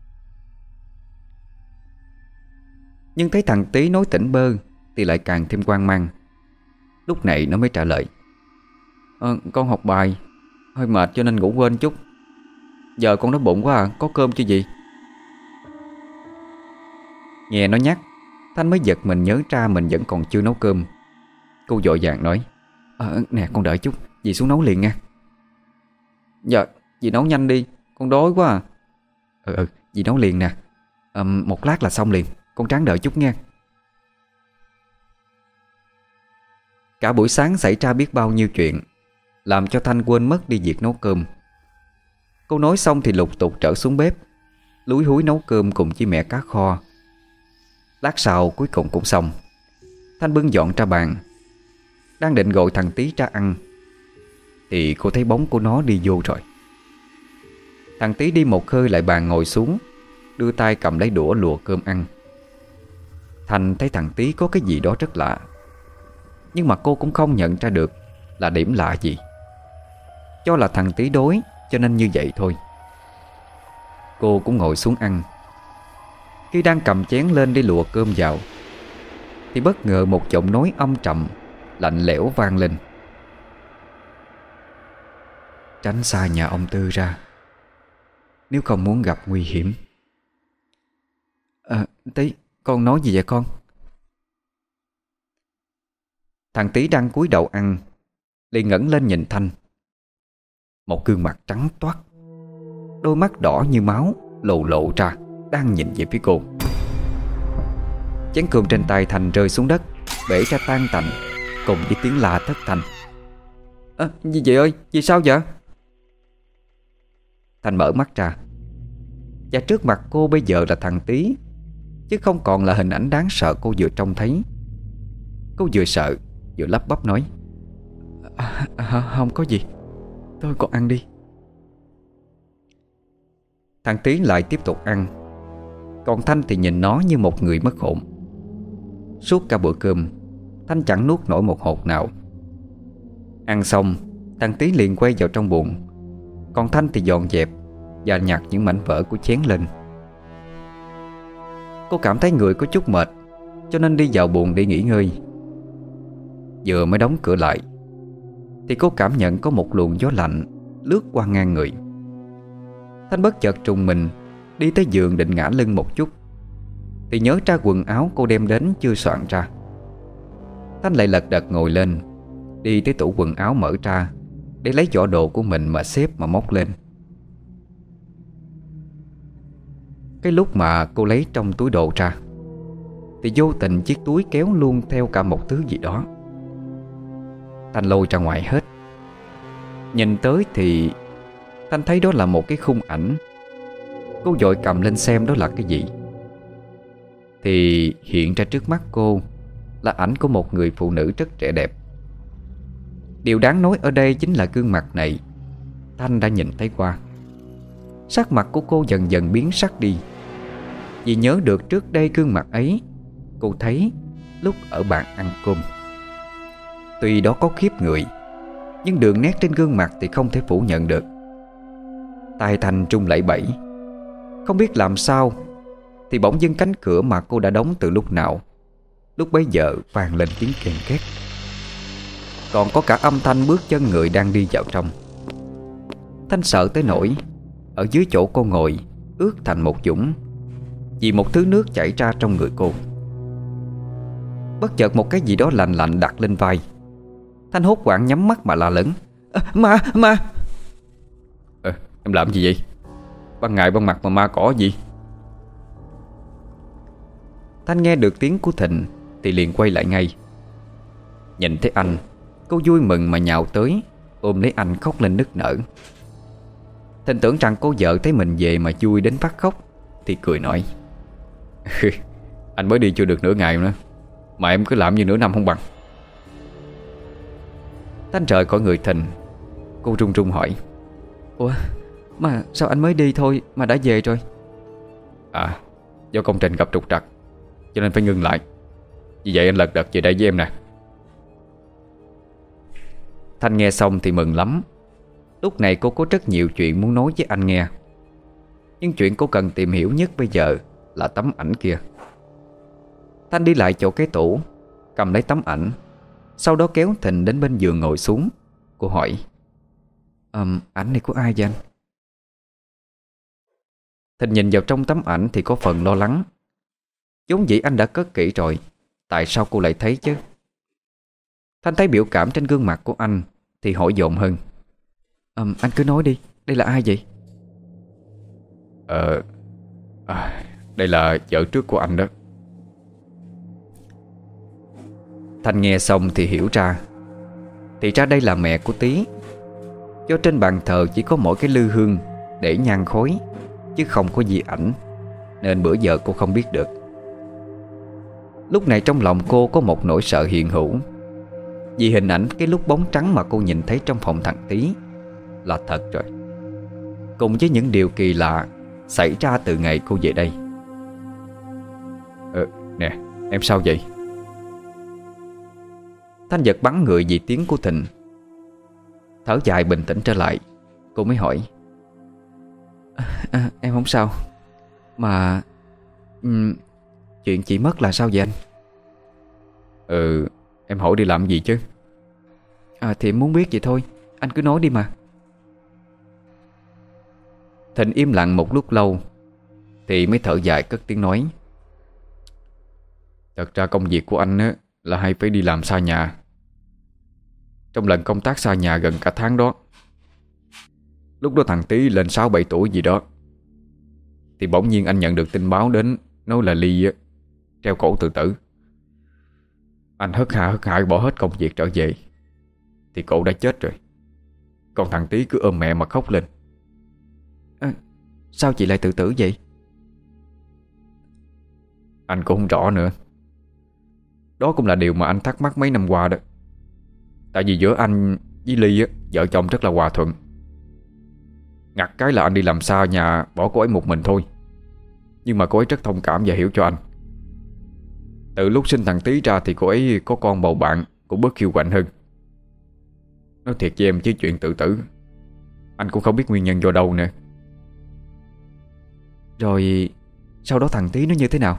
Nhưng thấy thằng Tý nói tỉnh bơ thì lại càng thêm hoang mang. Lúc này nó mới trả lời: à, con học bài hơi mệt cho nên ngủ quên chút. Giờ con đói bụng quá à, có cơm chứ gì? Nghe nó nhắc, Thanh mới giật mình nhớ ra mình vẫn còn chưa nấu cơm. Cô vội vàng nói: à, nè con đợi chút, dì xuống nấu liền nha. Dạ, dì nấu nhanh đi, con đói quá à. Ừ ừ, dì nấu liền nè. à, Một lát là xong liền, con ráng đợi chút nha. Cả buổi sáng xảy ra biết bao nhiêu chuyện, làm cho Thanh quên mất đi việc nấu cơm. Cô nói xong thì lục tục trở xuống bếp. lúi húi nấu cơm cùng với mẹ cá kho. Lát sau cuối cùng cũng xong. Thanh bưng dọn ra bàn, đang định gọi thằng Tí ra ăn thì cô thấy bóng của nó đi vô rồi. Thằng Tí đi một hơi lại bàn ngồi xuống, đưa tay cầm lấy đũa lùa cơm ăn. Thanh thấy thằng Tí có cái gì đó rất lạ, nhưng mà cô cũng không nhận ra được là điểm lạ gì. Cho là thằng Tí đói cho nên như vậy thôi. Cô cũng ngồi xuống ăn. Khi đang cầm chén lên để lùa cơm vào thì bất ngờ một giọng nói âm trầm, lạnh lẽo vang lên: "Tránh xa nhà ông Tư ra, nếu không muốn gặp nguy hiểm." À, Tí, con nói gì vậy con? Thằng Tí đang cúi đầu ăn liền ngẩng lên nhìn Thanh. Một gương mặt trắng toát, đôi mắt đỏ như máu lộ lộ ra, đang nhìn về phía cô. Chén cơm trên tay Thanh rơi xuống đất, bể ra tan tành, cùng với tiếng la thất thanh: À, gì vậy ơi, gì sao vậy? Thanh mở mắt ra, và trước mặt cô bây giờ là thằng Tí, chứ không còn là hình ảnh đáng sợ cô vừa trông thấy. Cô vừa sợ vừa lắp bắp nói: à, à, Không có gì, thôi con ăn đi. Thằng Tí lại tiếp tục ăn, còn Thanh thì nhìn nó như một người mất hồn. Suốt cả bữa cơm, Thanh chẳng nuốt nổi một hột nào. Ăn xong, thằng Tí liền quay vào trong buồng, còn Thanh thì dọn dẹp và nhặt những mảnh vỡ của chén lên. Cô cảm thấy người có chút mệt, cho nên đi vào buồng để nghỉ ngơi. Vừa mới đóng cửa lại thì cô cảm nhận có một luồng gió lạnh lướt qua ngang người. Thanh bất chợt trùng mình, đi tới giường định ngã lưng một chút thì nhớ ra quần áo cô đem đến chưa soạn ra. Thanh lại lật đật ngồi lên, đi tới tủ quần áo mở ra để lấy giỏ đồ của mình mà xếp mà móc lên. Cái lúc mà cô lấy trong túi đồ ra thì vô tình chiếc túi kéo luôn theo cả một thứ gì đó. Thanh lôi ra ngoài hết. Nhìn tới thì Thanh thấy đó là một cái khung ảnh. Cô vội cầm lên xem đó là cái gì. Thì hiện ra trước mắt cô là ảnh của một người phụ nữ rất trẻ đẹp. Điều đáng nói ở đây chính là gương mặt này Thanh đã nhìn thấy qua. Sắc mặt của cô dần dần biến sắc đi, vì nhớ được trước đây gương mặt ấy cô thấy lúc ở bàn ăn cơm. Tuy đó có khiếp người, nhưng đường nét trên gương mặt thì không thể phủ nhận được. Tai Thanh trung lẩy bẩy, không biết làm sao thì bỗng dưng cánh cửa mà cô đã đóng từ lúc nào lúc bấy giờ vang lên tiếng kèn két. Còn có cả âm thanh bước chân người đang đi vào trong. Thanh sợ tới nỗi ở dưới chỗ cô ngồi ướt thành một dũng vì một thứ nước chảy ra trong người cô. Bất chợt một cái gì đó lạnh lạnh đặt lên vai. Thanh hốt hoảng nhắm mắt mà la lớn: à, Ma, ma. Ờ, em làm gì vậy? Ban ngày ban mặt mà ma cỏ gì? Thanh nghe được tiếng của Thịnh thì liền quay lại ngay. Nhìn thấy anh, cô vui mừng mà nhào tới, ôm lấy anh khóc lên nức nở. Thịnh tưởng rằng cô vợ thấy mình về mà vui đến phát khóc thì cười nói: Anh mới đi chưa được nửa ngày nữa mà em cứ làm như nửa năm không bằng. Thanh rời khỏi người Thịnh, cô run run hỏi: Ủa, mà sao anh mới đi thôi mà đã về rồi? À, do công trình gặp trục trặc cho nên phải ngưng lại. Vì vậy anh lật đật về đây với em nè. Thanh nghe xong thì mừng lắm. Lúc này cô có rất nhiều chuyện muốn nói với anh nghe. Nhưng chuyện cô cần tìm hiểu nhất bây giờ là tấm ảnh kia. Thanh đi lại chỗ cái tủ, cầm lấy tấm ảnh, sau đó kéo Thịnh đến bên giường ngồi xuống. Cô hỏi: um, Ảnh này của ai vậy anh? Thịnh nhìn vào trong tấm ảnh thì có phần lo lắng. Vốn dĩ anh đã cất kỹ rồi, tại sao cô lại thấy chứ? Thanh thấy biểu cảm trên gương mặt của anh thì hỏi dồn hơn: um, Anh cứ nói đi, đây là ai vậy? Ờ à, đây là vợ trước của anh đó. Thanh nghe xong thì hiểu ra. Thì ra đây là mẹ của Tí. Do trên bàn thờ chỉ có mỗi cái lư hương để nhang khói, chứ không có di ảnh, nên bữa giờ cô không biết được. Lúc này trong lòng cô có một nỗi sợ hiện hữu, vì hình ảnh cái lúc bóng trắng mà cô nhìn thấy trong phòng thằng Tý là thật rồi, cùng với những điều kỳ lạ xảy ra từ ngày cô về đây. Ờ, nè, em sao vậy? Thanh giật bắn người vì tiếng của Thịnh. Thở dài bình tĩnh trở lại, cô mới hỏi: à, em không sao. Mà um, chuyện chị mất là sao vậy anh? Ừ, em hỏi đi làm gì chứ? À, thì em muốn biết vậy thôi, anh cứ nói đi mà. Thịnh im lặng một lúc lâu thì mới thở dài cất tiếng nói: Thật ra công việc của anh á, là hay phải đi làm xa nhà. Trong lần công tác xa nhà gần cả tháng đó, lúc đó thằng Tý lên sáu bảy tuổi gì đó, thì bỗng nhiên anh nhận được tin báo đến, nói là Ly á, treo cổ tự tử. Anh hớt hà hớt hải bỏ hết công việc trở về, thì cổ đã chết rồi. Còn thằng Tý cứ ôm mẹ mà khóc lên. À, sao chị lại tự tử vậy? Anh cũng không rõ nữa. Đó cũng là điều mà anh thắc mắc mấy năm qua đó. Tại vì giữa anh với Ly á, vợ chồng rất là hòa thuận. Ngặt cái là anh đi làm xa nhà, bỏ cô ấy một mình thôi. Nhưng mà cô ấy rất thông cảm và hiểu cho anh. Từ lúc sinh thằng Tý ra thì cô ấy có con bầu bạn, cũng bớt khiêu quạnh hơn. Nói thiệt với em chứ chuyện tự tử, anh cũng không biết nguyên nhân do đâu nữa. Rồi sau đó thằng Tý nó như thế nào?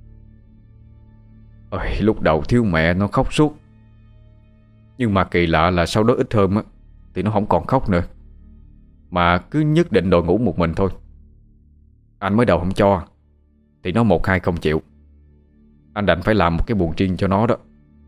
Ôi, lúc đầu thiếu mẹ nó khóc suốt. Nhưng mà kỳ lạ là sau đó ít hôm á, thì nó không còn khóc nữa, mà cứ nhất định đòi ngủ một mình thôi. Anh mới đầu không cho, thì nó một hai không chịu. Anh đành phải làm một cái buồng riêng cho nó đó.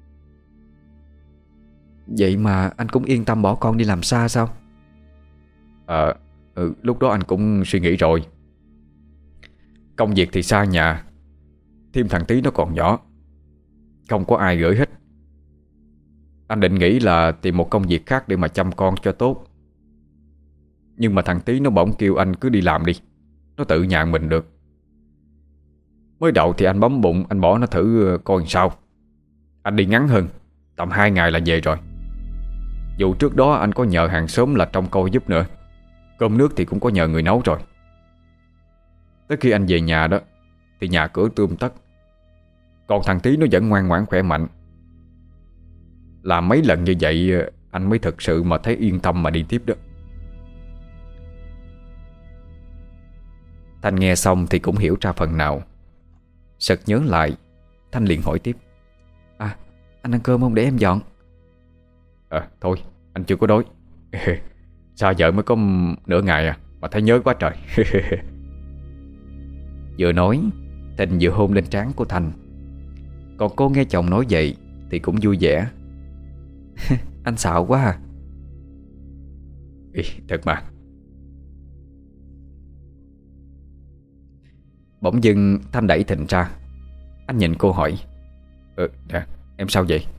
Vậy mà anh cũng yên tâm bỏ con đi làm xa sao? Ờ, ừ, lúc đó anh cũng suy nghĩ rồi. Công việc thì xa nhà, thêm thằng Tý nó còn nhỏ, không có ai gửi hết. Anh định nghĩ là tìm một công việc khác để mà chăm con cho tốt. Nhưng mà thằng Tý nó bỗng kêu anh cứ đi làm đi, nó tự nhàn mình được. Mới đầu thì anh bấm bụng, anh bỏ nó thử coi sao. Anh đi ngắn hơn, tầm hai ngày là về rồi. Dù trước đó anh có nhờ hàng xóm là trông coi giúp nữa, cơm nước thì cũng có nhờ người nấu rồi. Tới khi anh về nhà đó, thì nhà cửa tươm tất. Còn thằng Tý nó vẫn ngoan ngoãn khỏe mạnh. Làm mấy lần như vậy, anh mới thực sự mà thấy yên tâm mà đi tiếp đó. Thanh nghe xong thì cũng hiểu ra phần nào. Sực nhớ lại, Thanh liền hỏi tiếp: À, anh ăn cơm không để em dọn? À, thôi, anh chưa có đói. Sao vợ mới có nửa ngày à, mà thấy nhớ quá trời. Vừa nói, Thịnh vừa hôn lên trán của Thanh. Còn cô nghe chồng nói vậy thì cũng vui vẻ. Anh xạo quá à. Ý, thật mà. Bỗng dưng Thanh đẩy Thịnh ra. Anh nhìn cô hỏi: Ừ, nè, em sao vậy?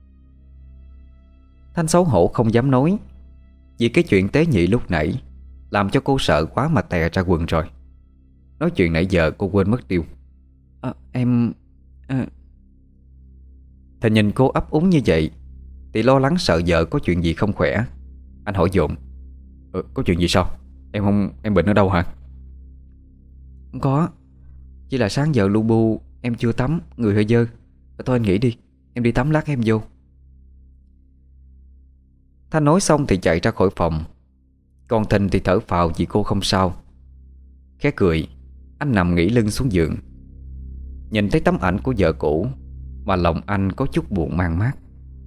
Thanh xấu hổ không dám nói, vì cái chuyện tế nhị lúc nãy làm cho cô sợ quá mà tè ra quần rồi. Nói chuyện nãy giờ cô quên mất tiêu. À, em... À... Thịnh nhìn cô ấp úng như vậy thì lo lắng sợ vợ có chuyện gì không khỏe. Anh hỏi dồn: ừ, Có chuyện gì sao? Em không... em bệnh ở đâu hả? Không có, chỉ là sáng giờ lu bu em chưa tắm, người hơi dơ. Thôi anh nghỉ đi, em đi tắm lát em vô. Thanh nói xong thì chạy ra khỏi phòng. Còn Thịnh thì thở phào vì cô không sao. Khẽ cười, anh nằm nghỉ lưng xuống giường. Nhìn thấy tấm ảnh của vợ cũ mà lòng anh có chút buồn man mác.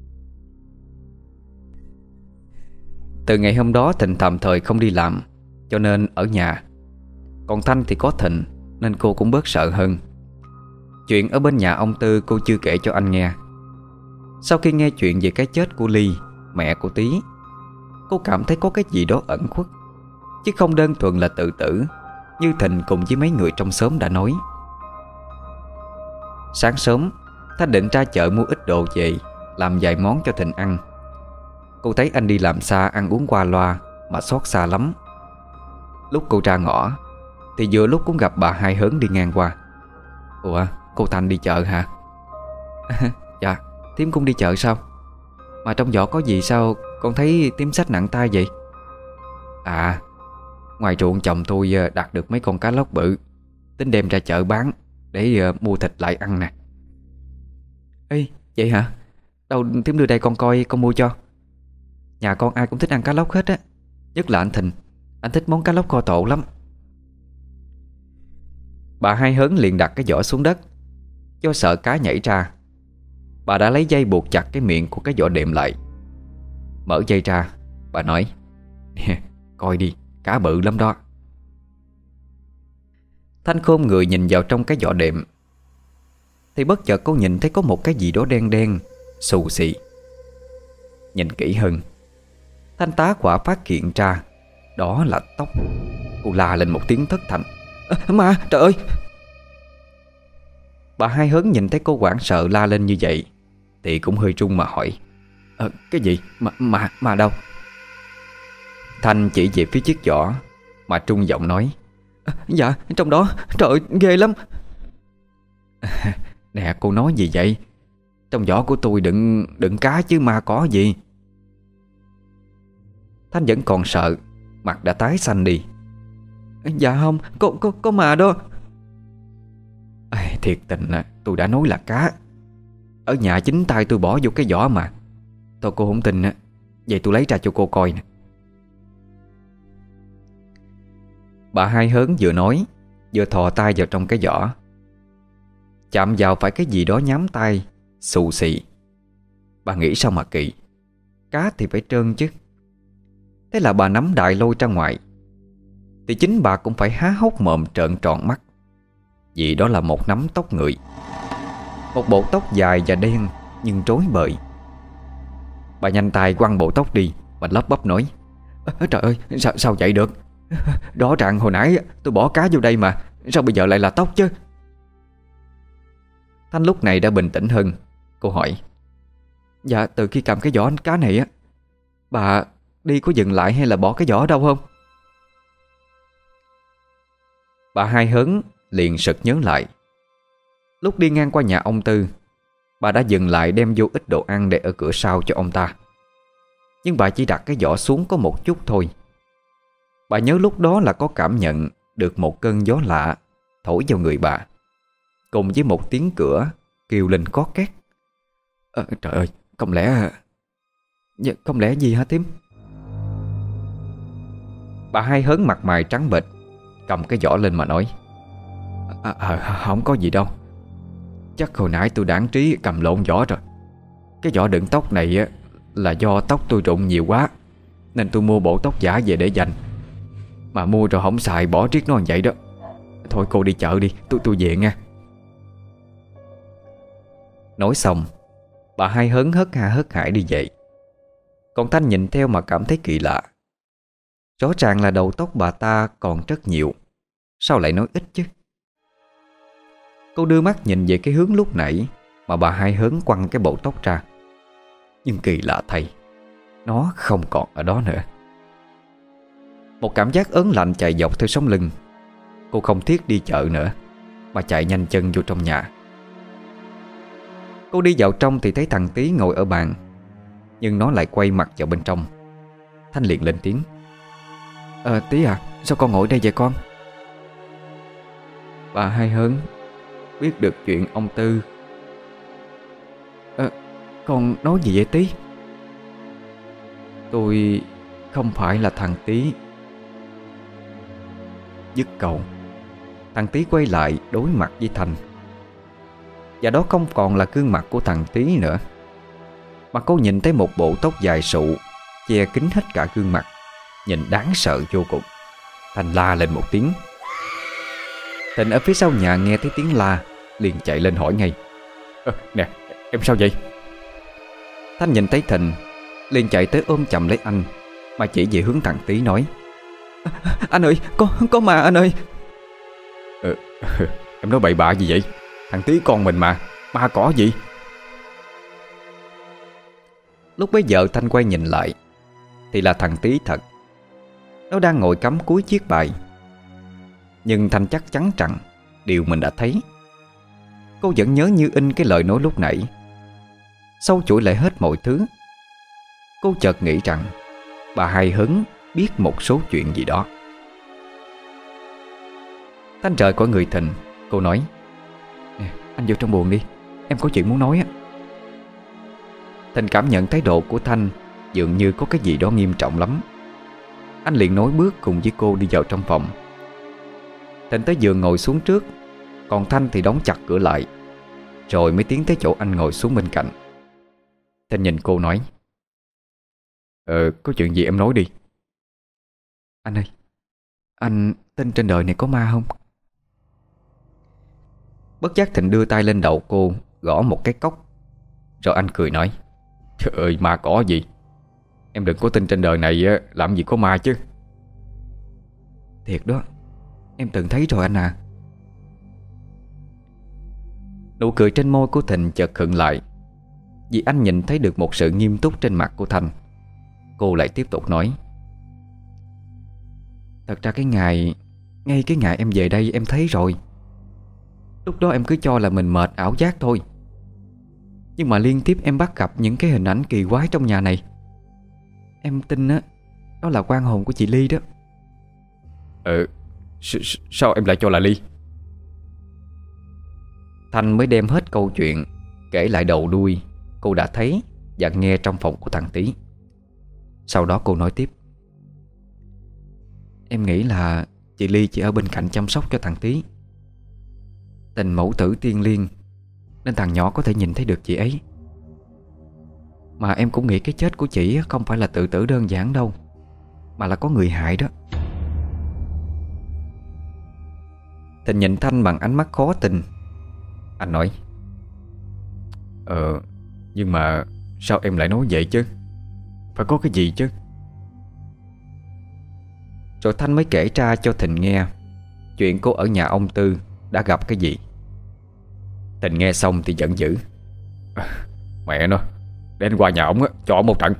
Từ ngày hôm đó Thịnh tạm thời không đi làm, cho nên ở nhà. Còn Thanh thì có Thịnh nên cô cũng bớt sợ hơn. Chuyện ở bên nhà ông Tư cô chưa kể cho anh nghe. Sau khi nghe chuyện về cái chết của Ly, mẹ của Tý, cô cảm thấy có cái gì đó ẩn khuất, chứ không đơn thuần là tự tử như Thịnh cùng với mấy người trong xóm đã nói. Sáng sớm, Thanh định ra chợ mua ít đồ về làm vài món cho Thịnh ăn. Cô thấy anh đi làm xa ăn uống qua loa mà xót xa lắm. Lúc cô ra ngõ thì vừa lúc cũng gặp bà Hai Hớn đi ngang qua. Ủa, cô Thanh đi chợ hả? Dạ, thím cũng đi chợ sao? Mà trong giỏ có gì sao con thấy thím xách nặng tay vậy? À, ngoài ruộng chồng tôi đặt được mấy con cá lóc bự, tính đem ra chợ bán để mua thịt lại ăn nè. Ê, vậy hả? Đâu thím đưa đây con coi con mua cho. Nhà con ai cũng thích ăn cá lóc hết á, nhất là anh Thịnh. Anh thích món cá lóc kho tộ lắm. Bà Hai Hớn liền đặt cái giỏ xuống đất. Do sợ cá nhảy ra, bà đã lấy dây buộc chặt cái miệng của cái giỏ đệm lại. Mở dây ra, bà nói: coi đi, cá bự lắm đó. Thanh khom người nhìn vào trong cái giỏ đệm, thì bất chợt cô nhìn thấy có một cái gì đó đen đen, xù xì. Nhìn kỹ hơn, Thanh tá quả phát hiện ra đó là tóc. Cô la lên một tiếng thất thanh: à, ma, trời ơi! Bà Hai Hớn nhìn thấy cô hoảng sợ la lên như vậy thì cũng hơi run mà hỏi: à, cái gì? Mà, mà, mà đâu? Thanh chỉ về phía chiếc giỏ mà trung giọng nói: à, dạ, trong đó, trời ơi, ghê lắm. Nè, cô nói gì vậy? Trong giỏ của tôi đựng đựng cá chứ ma có gì. Thanh vẫn còn sợ, mặt đã tái xanh đi. Dạ không, có, có, có mà đó. À, thiệt tình à, tôi đã nói là cá. Ở nhà chính tay tôi bỏ vô cái giỏ mà. Thôi cô không tin á, vậy tôi lấy ra cho cô coi nè. Bà Hai Hớn vừa nói vừa thò tay vào trong cái giỏ. Chạm vào phải cái gì đó nhám tay, xù xì. Bà nghĩ sao mà kỳ, cá thì phải trơn chứ. Thế là bà nắm đại lôi ra ngoài, thì chính bà cũng phải há hốc mồm trợn tròn mắt, vì đó là một nắm tóc người. Một bộ tóc dài và đen nhưng rối bời. Bà nhanh tay quăng bộ tóc đi và lắp bắp nói: à, trời ơi, sao, sao vậy được? Rõ ràng hồi nãy tôi bỏ cá vô đây mà, sao bây giờ lại là tóc chứ? Thanh lúc này đã bình tĩnh hơn. Cô hỏi: dạ, từ khi cầm cái giỏ cá này á, bà đi có dừng lại hay là bỏ cái giỏ đâu không? Bà Hai Hớn liền sực nhớ lại. Lúc đi ngang qua nhà ông Tư, bà đã dừng lại đem vô ít đồ ăn để ở cửa sau cho ông ta. Nhưng bà chỉ đặt cái giỏ xuống có một chút thôi. Bà nhớ lúc đó là có cảm nhận được một cơn gió lạ thổi vào người bà, cùng với một tiếng cửa kêu lên có két. à, Trời ơi, không lẽ... Dạ, không lẽ gì hả thím? Bà Hai Hớn mặt mày trắng bệch, cầm cái giỏ lên mà nói: à, à, không có gì đâu. Chắc hồi nãy tôi đãng trí cầm lộn giỏ rồi. Cái giỏ đựng tóc này á, là do tóc tôi rụng nhiều quá, nên tôi mua bộ tóc giả về để dành. Mà mua rồi không xài bỏ riết nó như vậy đó. Thôi cô đi chợ đi, tôi tôi về nha. Nói xong, bà Hai Hớn hớt ha hớt hải đi vậy. Còn Thanh nhìn theo mà cảm thấy kỳ lạ. Rõ ràng là đầu tóc bà ta còn rất nhiều, sao lại nói ít chứ? Cô đưa mắt nhìn về cái hướng lúc nãy mà bà Hai Hớn quăng cái bộ tóc ra. Nhưng kỳ lạ thay, nó không còn ở đó nữa. Một cảm giác ớn lạnh chạy dọc theo sống lưng. Cô không thiết đi chợ nữa, mà chạy nhanh chân vô trong nhà. Cô đi vào trong thì thấy thằng Tí ngồi ở bàn, nhưng nó lại quay mặt vào bên trong. Thanh liền lên tiếng: Ờ Tí à, sao con ngồi đây vậy con? Bà Hai Hớn biết được chuyện ông Tư. Ờ, con nói gì vậy Tí? Tôi không phải là thằng Tí. Dứt câu, thằng Tí quay lại đối mặt với Thanh. Và đó không còn là gương mặt của thằng Tí nữa, mà cô nhìn thấy một bộ tóc dài sụ che kín hết cả gương mặt, nhìn đáng sợ vô cùng. Thanh la lên một tiếng. Thịnh ở phía sau nhà nghe thấy tiếng la, liền chạy lên hỏi ngay: à, nè, em sao vậy? Thanh nhìn thấy Thịnh, liền chạy tới ôm chầm lấy anh, mà chỉ về hướng thằng Tí nói: à, anh ơi, có, có ma anh ơi. Ừ, em nói bậy bạ gì vậy? Thằng Tí con mình mà, ma cỏ gì? Lúc bấy giờ Thanh quay nhìn lại thì là thằng Tí thật. Nó đang ngồi cắm cúi chiếc bài. Nhưng Thanh chắc chắn rằng điều mình đã thấy. Cô vẫn nhớ như in cái lời nói lúc nãy. Sâu chuỗi lại hết mọi thứ, cô chợt nghĩ rằng bà Hai Hớn biết một số chuyện gì đó. Thanh rời khỏi người Thịnh, cô nói: "Nè, anh vô trong buồng đi, em có chuyện muốn nói á." Thịnh cảm nhận thái độ của Thanh dường như có cái gì đó nghiêm trọng lắm. Anh liền nối bước cùng với cô đi vào trong phòng. Thịnh tới giường ngồi xuống trước, còn Thanh thì đóng chặt cửa lại, rồi mới tiến tới chỗ anh ngồi xuống bên cạnh. Thịnh nhìn cô nói: Ờ, có chuyện gì em nói đi. Anh ơi, anh tin trên đời này có ma không? Bất giác Thịnh đưa tay lên đầu cô, gõ một cái cốc. Rồi anh cười nói: Trời ơi, ma có gì. Em đừng có tin trên đời này làm gì có ma chứ. Thiệt đó, em từng thấy rồi anh à. Nụ cười trên môi của Thịnh chợt khựng lại, vì anh nhìn thấy được một sự nghiêm túc trên mặt của Thanh. Cô lại tiếp tục nói: Thật ra cái ngày Ngay cái ngày em về đây em thấy rồi. Lúc đó em cứ cho là mình mệt ảo giác thôi, nhưng mà liên tiếp em bắt gặp những cái hình ảnh kỳ quái trong nhà này. Em tin á, đó là oan hồn của chị Ly đó. Ừ, sao em lại cho là Ly? Thanh mới đem hết câu chuyện, kể lại đầu đuôi cô đã thấy và nghe trong phòng của thằng Tý. Sau đó cô nói tiếp: Em nghĩ là chị Ly chỉ ở bên cạnh chăm sóc cho thằng Tý. Tình mẫu tử tiên liêng, nên thằng nhỏ có thể nhìn thấy được chị ấy. Mà em cũng nghĩ cái chết của chị không phải là tự tử đơn giản đâu, mà là có người hại đó. Thịnh nhìn Thanh bằng ánh mắt khó tin. Anh nói: Ờ, nhưng mà sao em lại nói vậy chứ? Phải có cái gì chứ? Rồi Thanh mới kể ra cho Thịnh nghe chuyện cô ở nhà ông Tư đã gặp cái gì. Thịnh nghe xong thì giận dữ: à, Mẹ nó, để anh qua nhà ông cho ông một trận.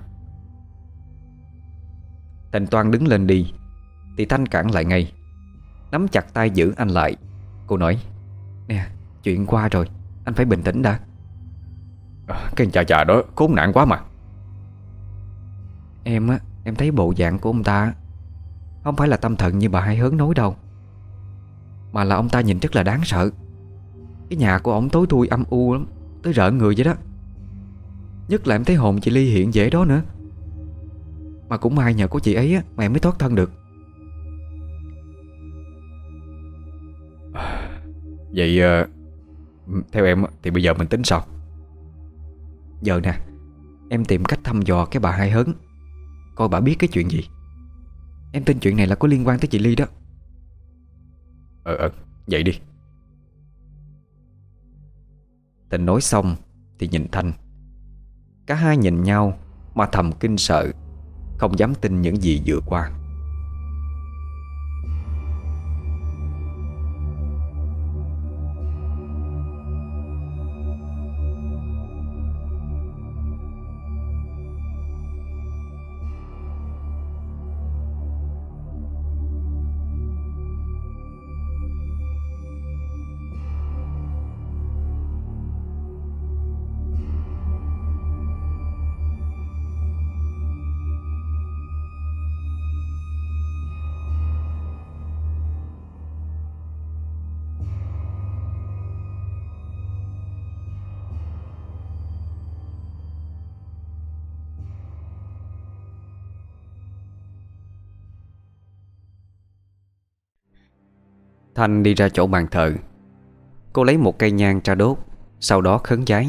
Thịnh toan đứng lên đi thì Thanh cản lại ngay, nắm chặt tay giữ anh lại. Cô nói: Nè, chuyện qua rồi, anh phải bình tĩnh đã. à, Cái chà chà đó khốn nạn quá mà. Em á, em thấy bộ dạng của ông ta không phải là tâm thần như bà Hai Hớn nói đâu, mà là ông ta nhìn rất là đáng sợ. Cái nhà của ổng tối thui âm u lắm, tới rợn người vậy đó. Nhất là em thấy hồn chị Ly hiện dễ đó nữa. Mà cũng may nhờ có chị ấy á, mà em mới thoát thân được. Vậy uh, theo em thì bây giờ mình tính sao? Giờ nè, em tìm cách thăm dò cái bà Hai Hớn, coi bà biết cái chuyện gì. Em tin chuyện này là có liên quan tới chị Ly đó. Ờ ờ, vậy đi. Tình nói xong thì nhìn Thanh. Cả hai nhìn nhau mà thầm kinh sợ, không dám tin những gì vừa qua. Thanh đi ra chỗ bàn thờ. Cô lấy một cây nhang ra đốt, sau đó khấn vái: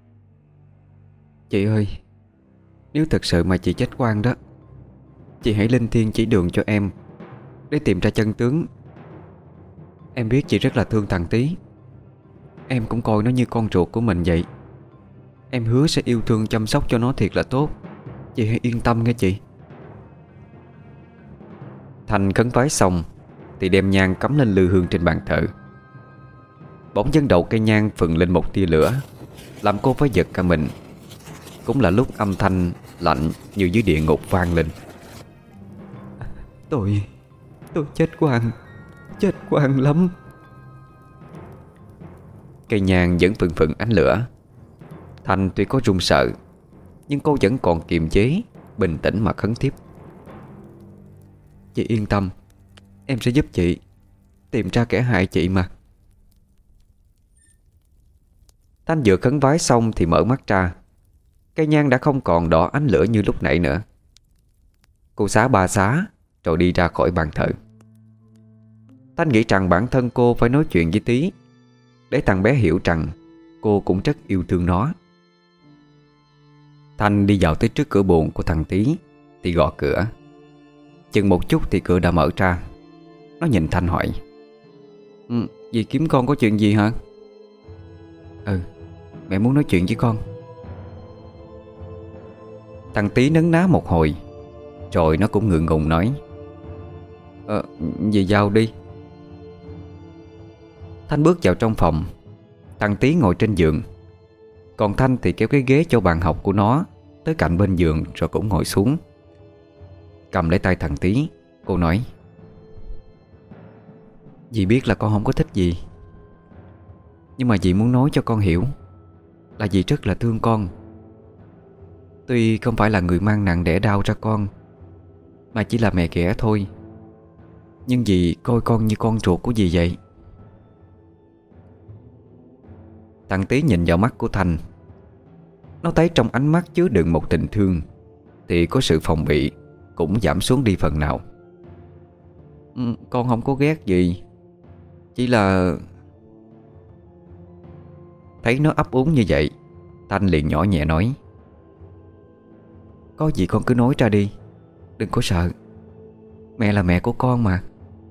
Chị ơi, nếu thật sự mà chị chết oan đó, chị hãy linh thiêng chỉ đường cho em để tìm ra chân tướng. Em biết chị rất là thương thằng Tý, em cũng coi nó như con ruột của mình vậy. Em hứa sẽ yêu thương chăm sóc cho nó thiệt là tốt. Chị hãy yên tâm nghe chị. Thanh khấn vái xong thì đem nhang cắm lên lư hương trên bàn thờ. Bỗng dưng đầu cây nhang phừng lên một tia lửa, làm cô phải giật cả mình. Cũng là lúc âm thanh lạnh như dưới địa ngục vang lên: Tôi Tôi chết oan. chết quan lắm. Cây nhang vẫn phừng phừng ánh lửa. Thanh tuy có run sợ, nhưng cô vẫn còn kiềm chế, bình tĩnh mà khấn tiếp. Chị yên tâm, em sẽ giúp chị tìm ra kẻ hại chị mà. Thanh vừa khấn vái xong thì mở mắt ra. Cây nhang đã không còn đỏ ánh lửa như lúc nãy nữa. Cô xá ba xá rồi đi ra khỏi bàn thờ. Thanh nghĩ rằng bản thân cô phải nói chuyện với Tí, để thằng bé hiểu rằng cô cũng rất yêu thương nó. Thanh đi vào tới trước cửa buồng của thằng Tí thì gõ cửa. Chừng một chút thì cửa đã mở ra. Nó nhìn Thanh hỏi: ừ, Dì kiếm con có chuyện gì hả? Ừ, mẹ muốn nói chuyện với con. Thằng Tí nấn ná một hồi, rồi nó cũng ngượng ngùng nói: Ờ, dì vào đi. Thanh bước vào trong phòng. Thằng Tí ngồi trên giường, còn Thanh thì kéo cái ghế cho bàn học của nó tới cạnh bên giường rồi cũng ngồi xuống. Cầm lấy tay thằng Tí, cô nói: Dì biết là con không có thích dì, nhưng mà dì muốn nói cho con hiểu là dì rất là thương con. Tuy không phải là người mang nặng đẻ đau ra con, mà chỉ là mẹ ghẻ thôi, nhưng dì coi con như con ruột của dì vậy. Thằng Tí nhìn vào mắt của Thanh. Nó thấy trong ánh mắt chứa đựng một tình thương, thì có sự phòng bị cũng giảm xuống đi phần nào. ừ, Con không có ghét gì, chỉ là... Thấy nó ấp úng như vậy, Thanh liền nhỏ nhẹ nói: Có gì con cứ nói ra đi, đừng có sợ. Mẹ là mẹ của con mà.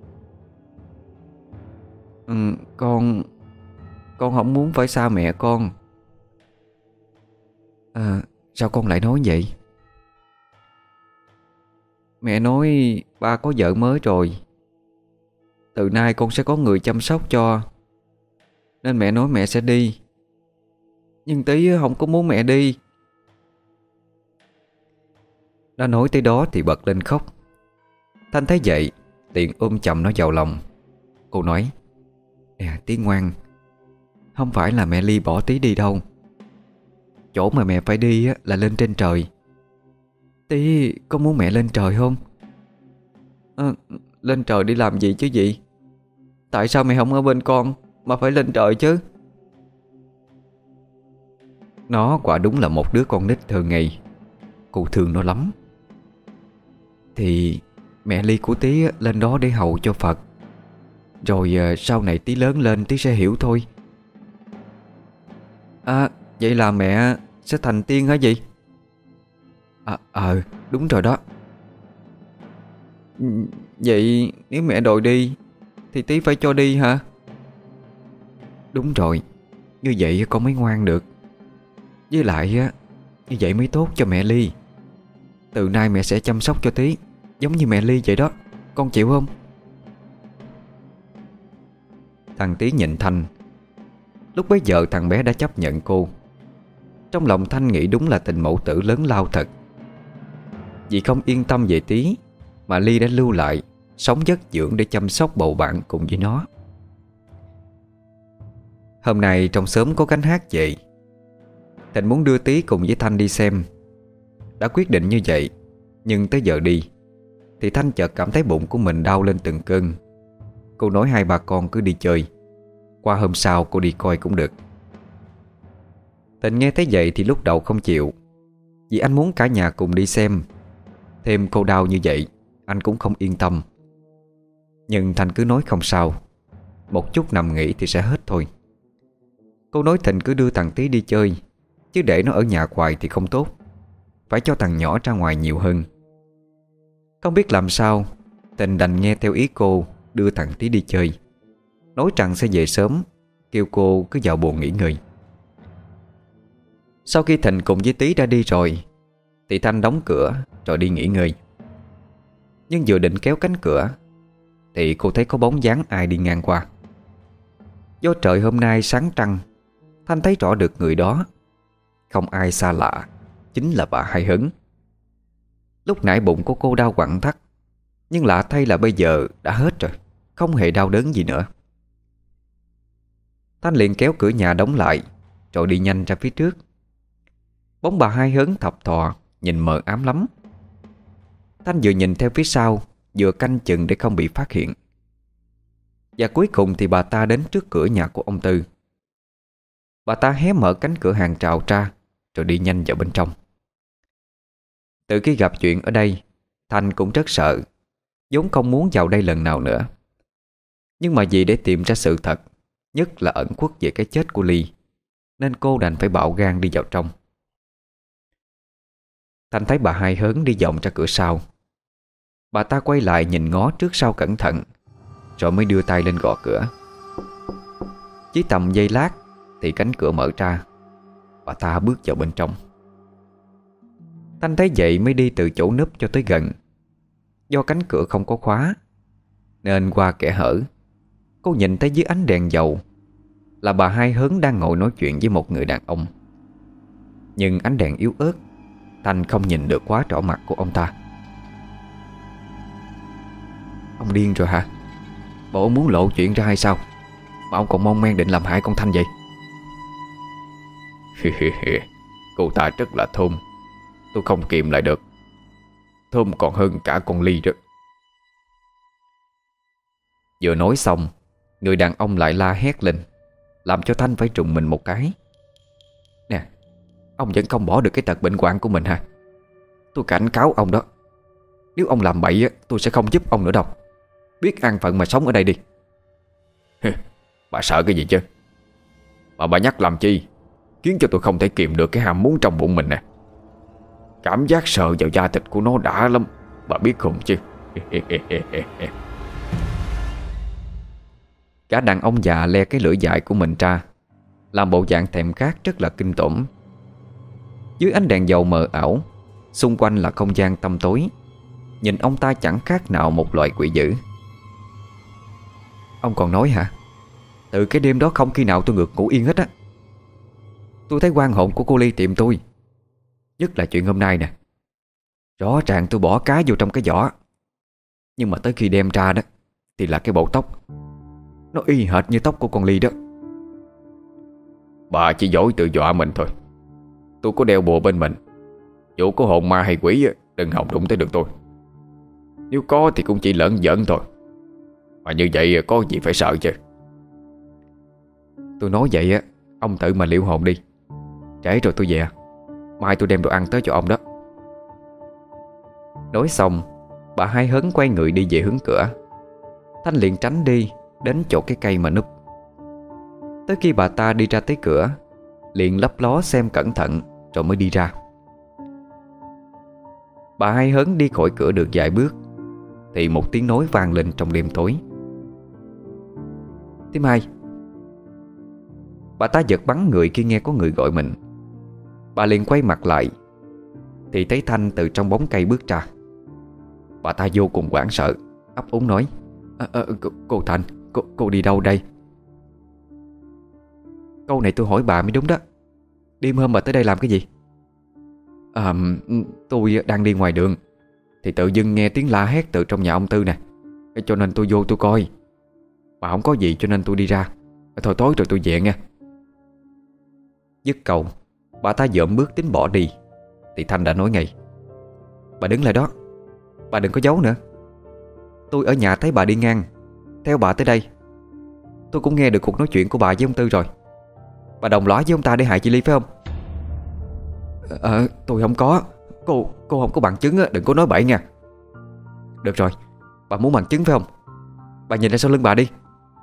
ừ, Con... Con không muốn phải xa mẹ con. À, sao con lại nói vậy? Mẹ nói ba có vợ mới rồi, từ nay con sẽ có người chăm sóc cho, nên mẹ nói mẹ sẽ đi. Nhưng Tí không có muốn mẹ đi. Nó nói tới đó thì bật lên khóc. Thanh thấy vậy tiện ôm chầm nó vào lòng. Cô nói: Nè Tí ngoan, không phải là mẹ Ly bỏ Tí đi đâu. Chỗ mà mẹ phải đi là lên trên trời. Tí có muốn mẹ lên trời không? À, lên trời đi làm gì chứ gì? Tại sao mẹ không ở bên con mà phải lên trời chứ? Nó quả đúng là một đứa con nít thơ ngây. Cô thương nó lắm. Thì mẹ Ly của Tí lên đó để hầu cho Phật, rồi sau này Tí lớn lên Tí sẽ hiểu thôi. À, vậy là mẹ sẽ thành tiên hả gì? À, ờ, đúng rồi đó. Vậy nếu mẹ đòi đi thì Tí phải cho đi hả? Đúng rồi, như vậy con mới ngoan được. Với lại á, như vậy mới tốt cho mẹ Ly. Từ nay mẹ sẽ chăm sóc cho Tí giống như mẹ Ly vậy đó. Con chịu không? Thằng Tí nhìn Thanh. Lúc bấy giờ thằng bé đã chấp nhận cô. Trong lòng Thanh nghĩ đúng là tình mẫu tử lớn lao thật. Vì không yên tâm về Tí mà Ly đã lưu lại sống giấc dưỡng để chăm sóc bầu bạn cùng với nó. Hôm nay trong xóm có cánh hát về. Thịnh muốn đưa Tí cùng với Thanh đi xem. Đã quyết định như vậy, nhưng tới giờ đi thì Thanh chợt cảm thấy bụng của mình đau lên từng cơn. Cô nói hai bà con cứ đi chơi, qua hôm sau cô đi coi cũng được. Thịnh nghe thấy vậy thì lúc đầu không chịu, vì anh muốn cả nhà cùng đi xem. Thêm cô đau như vậy anh cũng không yên tâm. Nhưng Thanh cứ nói không sao, một chút nằm nghỉ thì sẽ hết thôi. Cô nói Thịnh cứ đưa thằng Tí đi chơi, chứ để nó ở nhà hoài thì không tốt, phải cho thằng nhỏ ra ngoài nhiều hơn. Không biết làm sao, Thịnh đành nghe theo ý cô, đưa thằng Tí đi chơi, nói rằng sẽ về sớm, kêu cô cứ vào buồng nghỉ ngơi. Sau khi Thịnh cùng với Tí đã đi rồi thì Thanh đóng cửa rồi đi nghỉ ngơi. Nhưng vừa định kéo cánh cửa thì cô thấy có bóng dáng ai đi ngang qua. Do trời hôm nay sáng trăng, Thanh thấy rõ được người đó. Không ai xa lạ, chính là bà Hai Hấn. Lúc nãy bụng của cô đau quặn thắt, nhưng lạ thay là bây giờ đã hết rồi, không hề đau đớn gì nữa. Thanh liền kéo cửa nhà đóng lại, rồi đi nhanh ra phía trước. Bóng bà Hai Hớn thập thò, nhìn mờ ám lắm. Thanh vừa nhìn theo phía sau, vừa canh chừng để không bị phát hiện. Và cuối cùng thì bà ta đến trước cửa nhà của ông Tư. Bà ta hé mở cánh cửa hàng rào ra, rồi đi nhanh vào bên trong. Từ khi gặp chuyện ở đây, Thanh cũng rất sợ, vốn không muốn vào đây lần nào nữa. Nhưng mà vì để tìm ra sự thật, nhất là ẩn khuất về cái chết của Ly, nên cô đành phải bạo gan đi vào trong. Thanh thấy bà Hai Hớn đi vòng ra cửa sau. Bà ta quay lại nhìn ngó trước sau cẩn thận, rồi mới đưa tay lên gõ cửa. Chỉ tầm giây lát thì cánh cửa mở ra. Bà ta bước vào bên trong. Thanh thấy vậy mới đi từ chỗ núp cho tới gần. Do cánh cửa không có khóa, nên qua kẽ hở, cô nhìn thấy dưới ánh đèn dầu là bà Hai Hớn đang ngồi nói chuyện với một người đàn ông. Nhưng ánh đèn yếu ớt, Thanh không nhìn được quá rõ mặt của ông ta. Ông điên rồi hả? Bộ ông muốn lộ chuyện ra hay sao mà ông còn mong men định làm hại con Thanh vậy? Cô ta rất là thơm, tôi không kìm lại được. Thơm còn hơn cả con Ly đó. Vừa nói xong, người đàn ông lại la hét lên, làm cho Thanh phải trùng mình một cái. Nè, ông vẫn không bỏ được cái tật bệnh hoạn của mình hả? Tôi cảnh cáo ông đó, nếu ông làm bậy tôi sẽ không giúp ông nữa đâu. Biết ăn phận mà sống ở đây đi. Bà sợ cái gì chứ? Mà bà nhắc làm chi khiến cho tôi không thể kìm được cái ham muốn trong bụng mình nè. Cảm giác sợ vào da thịt của nó đã lắm, bà biết không chứ? Cả đàn ông già le cái lưỡi dài của mình ra, làm bộ dạng thèm khát rất là kinh tởm. Dưới ánh đèn dầu mờ ảo, xung quanh là không gian tăm tối. Nhìn ông ta chẳng khác nào một loại quỷ dữ. Ông còn nói hả? Từ cái đêm đó không khi nào tôi ngược ngủ yên hết á. Tôi thấy oan hồn của cô Ly tìm tôi. Nhất là chuyện hôm nay nè. Rõ ràng tôi bỏ cá vô trong cái giỏ, nhưng mà tới khi đem ra đó thì là cái bộ tóc. Nó y hệt như tóc của con Ly đó. Bà chỉ dối tự dọa mình thôi. Tôi có đeo bùa bên mình, dù có hồn ma hay quỷ đừng hòng đụng tới được tôi. Nếu có thì cũng chỉ lỡn giỡn thôi. Mà như vậy có gì phải sợ chứ? Tôi nói vậy á, ông tự mà liệu hồn đi. Trễ rồi tôi về. Mai tôi đem đồ ăn tới cho ông đó. Nói xong, bà Hai Hớn quay người đi về hướng cửa. Thanh liền tránh đi đến chỗ cái cây mà núp. Tới khi bà ta đi ra tới cửa, liền lấp ló xem cẩn thận rồi mới đi ra. Bà Hai Hớn đi khỏi cửa được vài bước thì một tiếng nói vang lên trong đêm tối. Thím Hai. Bà ta giật bắn người khi nghe có người gọi mình. Bà liền quay mặt lại thì thấy Thanh từ trong bóng cây bước ra. Bà ta vô cùng hoảng sợ, ấp úng nói: à, à, cô, cô Thanh, cô, cô đi đâu đây? Câu này tôi hỏi bà mới đúng đó. Đêm hôm bà tới đây làm cái gì? À, tôi đang đi ngoài đường thì tự dưng nghe tiếng la hét từ trong nhà ông Tư nè, cho nên tôi vô tôi coi. Bà không có gì cho nên tôi đi ra. Thôi tối rồi tôi về nha. Dứt câu, bà ta dợm bước tính bỏ đi thì Thanh đã nói ngay: Bà đứng lại đó, bà đừng có giấu nữa. Tôi ở nhà thấy bà đi ngang, theo bà tới đây. Tôi cũng nghe được cuộc nói chuyện của bà với ông Tư rồi. Bà đồng lõa với ông ta để hại chị Ly phải không? Ờ, tôi không có. Cô cô không có bằng chứng, đừng có nói bậy nha. Được rồi, bà muốn bằng chứng phải không? Bà nhìn ra sau lưng bà đi.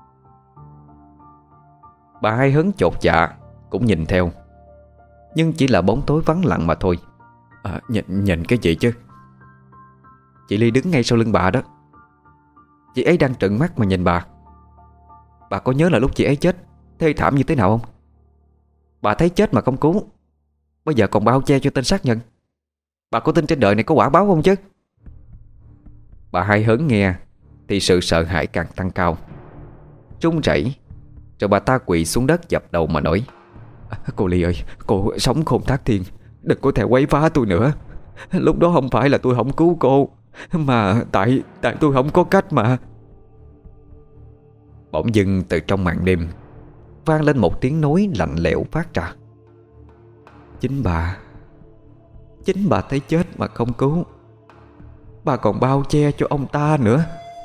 Bà Hai Hớn chột dạ cũng nhìn theo, nhưng chỉ là bóng tối vắng lặng mà thôi. À, nhìn, nhìn cái gì chứ? Chị Ly đứng ngay sau lưng bà đó. Chị ấy đang trợn mắt mà nhìn bà. Bà có nhớ là lúc chị ấy chết thê thảm như thế nào không? Bà thấy chết mà không cứu, bây giờ còn bao che cho tên sát nhân. Bà có tin trên đời này có quả báo không chứ? Bà Hai Hớn nghe thì sự sợ hãi càng tăng cao, run rẩy. Rồi bà ta quỳ xuống đất dập đầu mà nói: à, cô Ly ơi, cô sống khôn thác thiên, đừng có thể quấy phá tôi nữa. Lúc đó không phải là tôi không cứu cô, mà tại tại tôi không có cách mà. Bỗng dưng từ trong màn đêm vang lên một tiếng nói lạnh lẽo phát ra. Chính bà Chính bà thấy chết mà không cứu. Bà còn bao che cho ông ta nữa.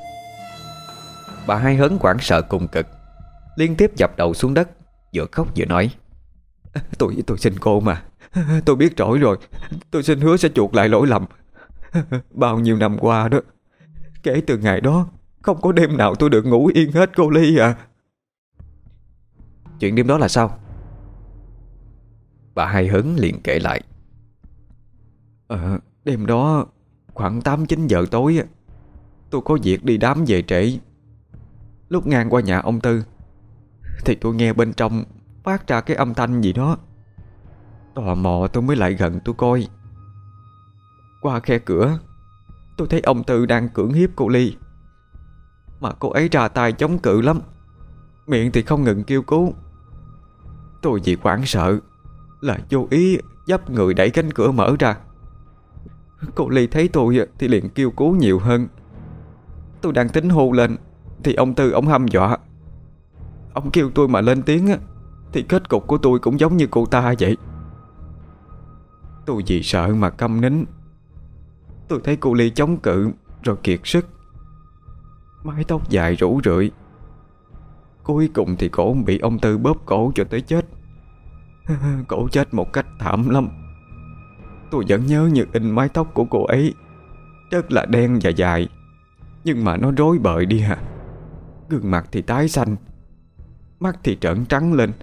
Bà Hai Hớn hoảng sợ cùng cực, liên tiếp dập đầu xuống đất, vừa khóc vừa nói: Tôi tôi xin cô mà. Tôi biết rõ rồi. Tôi xin hứa sẽ chuộc lại lỗi lầm. Bao nhiêu năm qua đó, kể từ ngày đó, không có đêm nào tôi được ngủ yên hết cô Ly à. Chuyện đêm đó là sao? Bà Hai Hớn liền kể lại. Ờ, đêm đó khoảng tám chín giờ tối, tôi có việc đi đám về trễ. Lúc ngang qua nhà ông Tư thì tôi nghe bên trong phát ra cái âm thanh gì đó. Tò mò tôi mới lại gần tôi coi. Qua khe cửa, tôi thấy ông Tư đang cưỡng hiếp cô Ly, mà cô ấy ra tay chống cự lắm, miệng thì không ngừng kêu cứu. Tôi vì hoảng sợ là vô ý dấp người đẩy cánh cửa mở ra. Cô Ly thấy tôi thì liền kêu cứu nhiều hơn. Tôi đang tính hô lên thì ông Tư ông hăm dọa. Ông kêu tôi mà lên tiếng thì kết cục của tôi cũng giống như cô ta vậy. Tôi vì sợ mà câm nín. Tôi thấy cô Ly chống cự rồi kiệt sức, mái tóc dài rủ rượi. Cuối cùng thì cổ bị ông Tư bóp cổ cho tới chết. Cổ chết một cách thảm lắm. Tôi vẫn nhớ như in mái tóc của cô ấy, rất là đen và dài, nhưng mà nó rối bời đi hả. Gương mặt thì tái xanh, mắt thì trợn trắng lên.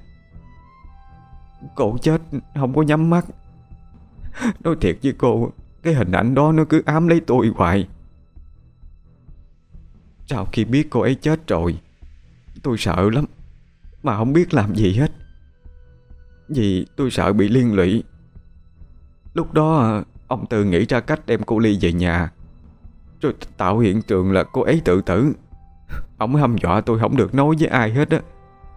Cổ chết không có nhắm mắt. Nói thiệt với cô, cái hình ảnh đó nó cứ ám lấy tôi hoài. Sau khi biết cô ấy chết rồi, tôi sợ lắm, mà không biết làm gì hết, vì tôi sợ bị liên lụy. Lúc đó ông Tư nghĩ ra cách đem cô Ly về nhà, rồi tạo hiện trường là cô ấy tự tử. Ông hăm dọa tôi không được nói với ai hết á.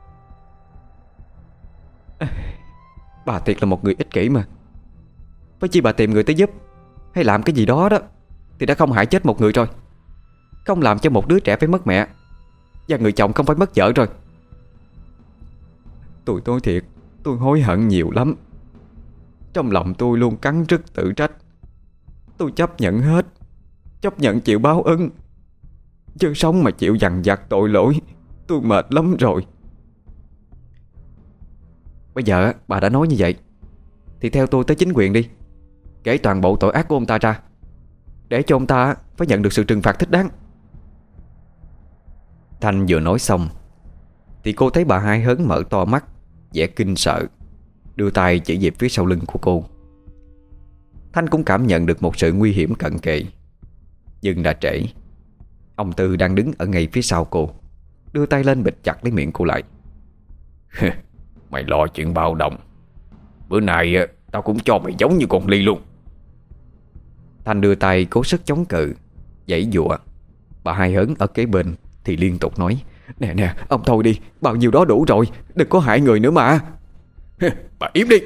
Bà thiệt là một người ích kỷ mà. Phải chi bà tìm người tới giúp hay làm cái gì đó đó thì đã không hại chết một người rồi, không làm cho một đứa trẻ phải mất mẹ và người chồng không phải mất vợ rồi. Tôi tôi thiệt, tôi hối hận nhiều lắm. Trong lòng tôi luôn cắn rứt tự trách. Tôi chấp nhận hết, chấp nhận chịu báo ứng, chứ sống mà chịu dằn vặt tội lỗi, tôi mệt lắm rồi. Bây giờ bà đã nói như vậy thì theo tôi tới chính quyền đi, kể toàn bộ tội ác của ông ta ra, để cho ông ta phải nhận được sự trừng phạt thích đáng. Thanh vừa nói xong thì cô thấy bà Hai Hớn mở to mắt, vẻ kinh sợ, đưa tay chỉ về phía sau lưng của cô. Thanh cũng cảm nhận được một sự nguy hiểm cận kề, nhưng đã trễ. Ông Tư đang đứng ở ngay phía sau cô, đưa tay lên bịt chặt lấy miệng cô lại. Mày lo chuyện bạo động, bữa nay tao cũng cho mày giống như con Ly luôn. Thanh đưa tay cố sức chống cự, giãy giụa. Bà Hai Hớn ở kế bên thì liên tục nói: Nè nè, ông thôi đi, bao nhiêu đó đủ rồi, đừng có hại người nữa mà. Bà im đi.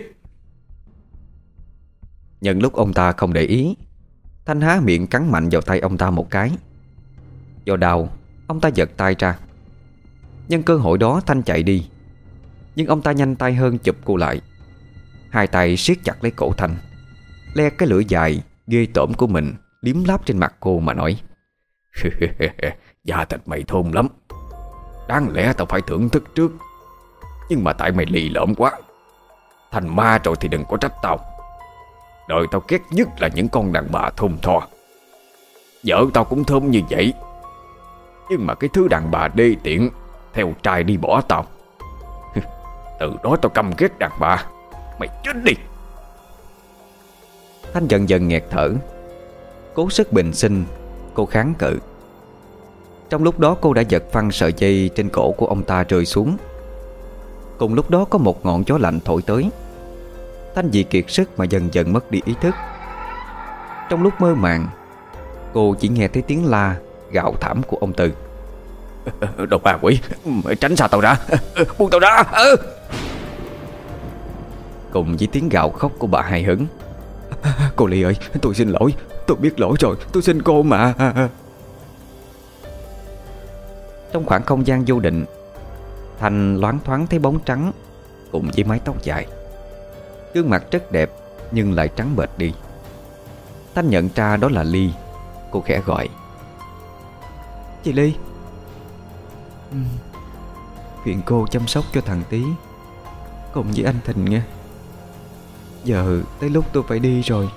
Nhân lúc ông ta không để ý, Thanh há miệng cắn mạnh vào tay ông ta một cái. Do đau, ông ta giật tay ra. Nhân cơ hội đó Thanh chạy đi, nhưng ông ta nhanh tay hơn chụp cô lại. Hai tay siết chặt lấy cổ Thanh, le cái lưỡi dài ghê tởm của mình liếm láp trên mặt cô mà nói: Da thịt mày thơm lắm, đáng lẽ tao phải thưởng thức trước, nhưng mà tại mày lì lợm quá, thành ma rồi thì đừng có trách tao. Đời tao ghét nhất là những con đàn bà thơm tho. Vợ tao cũng thơm như vậy, nhưng mà cái thứ đàn bà đê tiện theo trai đi bỏ tao. Từ đó tao căm ghét đàn bà. Mày chết đi. Thanh dần dần nghẹt thở, cố sức bình sinh. Cô kháng cự. Trong lúc đó cô đã giật phăng sợi dây trên cổ của ông ta rơi xuống. Cùng lúc đó có một ngọn gió lạnh thổi tới. Thanh vì kiệt sức mà dần dần mất đi ý thức. Trong lúc mơ màng, cô chỉ nghe thấy tiếng la gào thảm của ông Tư. Đồ ma quỷ, tránh xa tao ra, buông tao ra. Cùng với tiếng gào khóc của bà Hai Hớn. Cô Ly ơi, tôi xin lỗi, tôi biết lỗi rồi, tôi xin cô mà. Trong khoảng không gian vô định, Thanh loáng thoáng thấy bóng trắng cùng với mái tóc dài. Gương mặt rất đẹp nhưng lại trắng bệch đi. Thanh nhận ra đó là Ly. Cô khẽ gọi: Chị Ly. ừ. Phiền cô chăm sóc cho thằng Tí cùng với anh Thịnh nghe. Giờ tới lúc tôi phải đi rồi.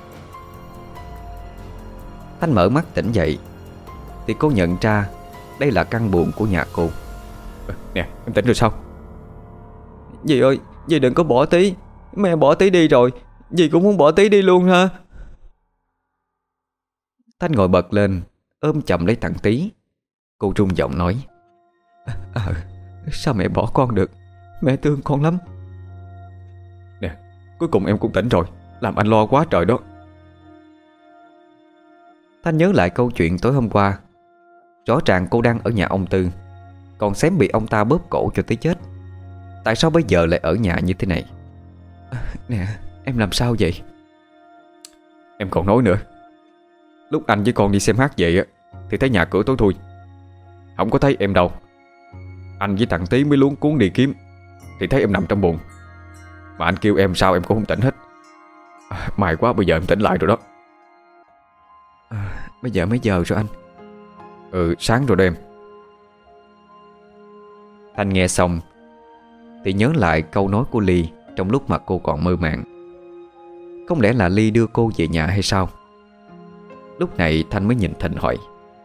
Thanh mở mắt tỉnh dậy thì cô nhận ra đây là căn buồng của nhà cô. Nè, em tỉnh rồi sao? Dì ơi, dì đừng có bỏ Tí. Mẹ bỏ Tí đi rồi, dì cũng muốn bỏ Tí đi luôn hả? Thanh ngồi bật lên, ôm chầm lấy thằng Tí. Cô run giọng nói: à, sao mẹ bỏ con được? Mẹ thương con lắm. Nè, cuối cùng em cũng tỉnh rồi. Làm anh lo quá trời đó. Thanh nhớ lại câu chuyện tối hôm qua. Rõ ràng cô đang ở nhà ông Tư, còn xém bị ông ta bóp cổ cho tới chết. Tại sao bây giờ lại ở nhà như thế này? à, Nè, em làm sao vậy? Em còn nói nữa. Lúc anh với con đi xem hát vậy á thì thấy nhà cửa tối thui, không có thấy em đâu. Anh với thằng Tí mới luống cuống đi kiếm thì thấy em nằm trong buồng. Mà anh kêu em sao em cũng không tỉnh hết. à, May quá bây giờ em tỉnh lại rồi đó. à, Bây giờ mấy giờ rồi anh? Ừ, sáng rồi đó em. Thanh nghe xong thì nhớ lại câu nói của Ly trong lúc mà cô còn mơ màng. Không lẽ là Ly đưa cô về nhà hay sao? Lúc này Thanh mới nhìn Thịnh hỏi: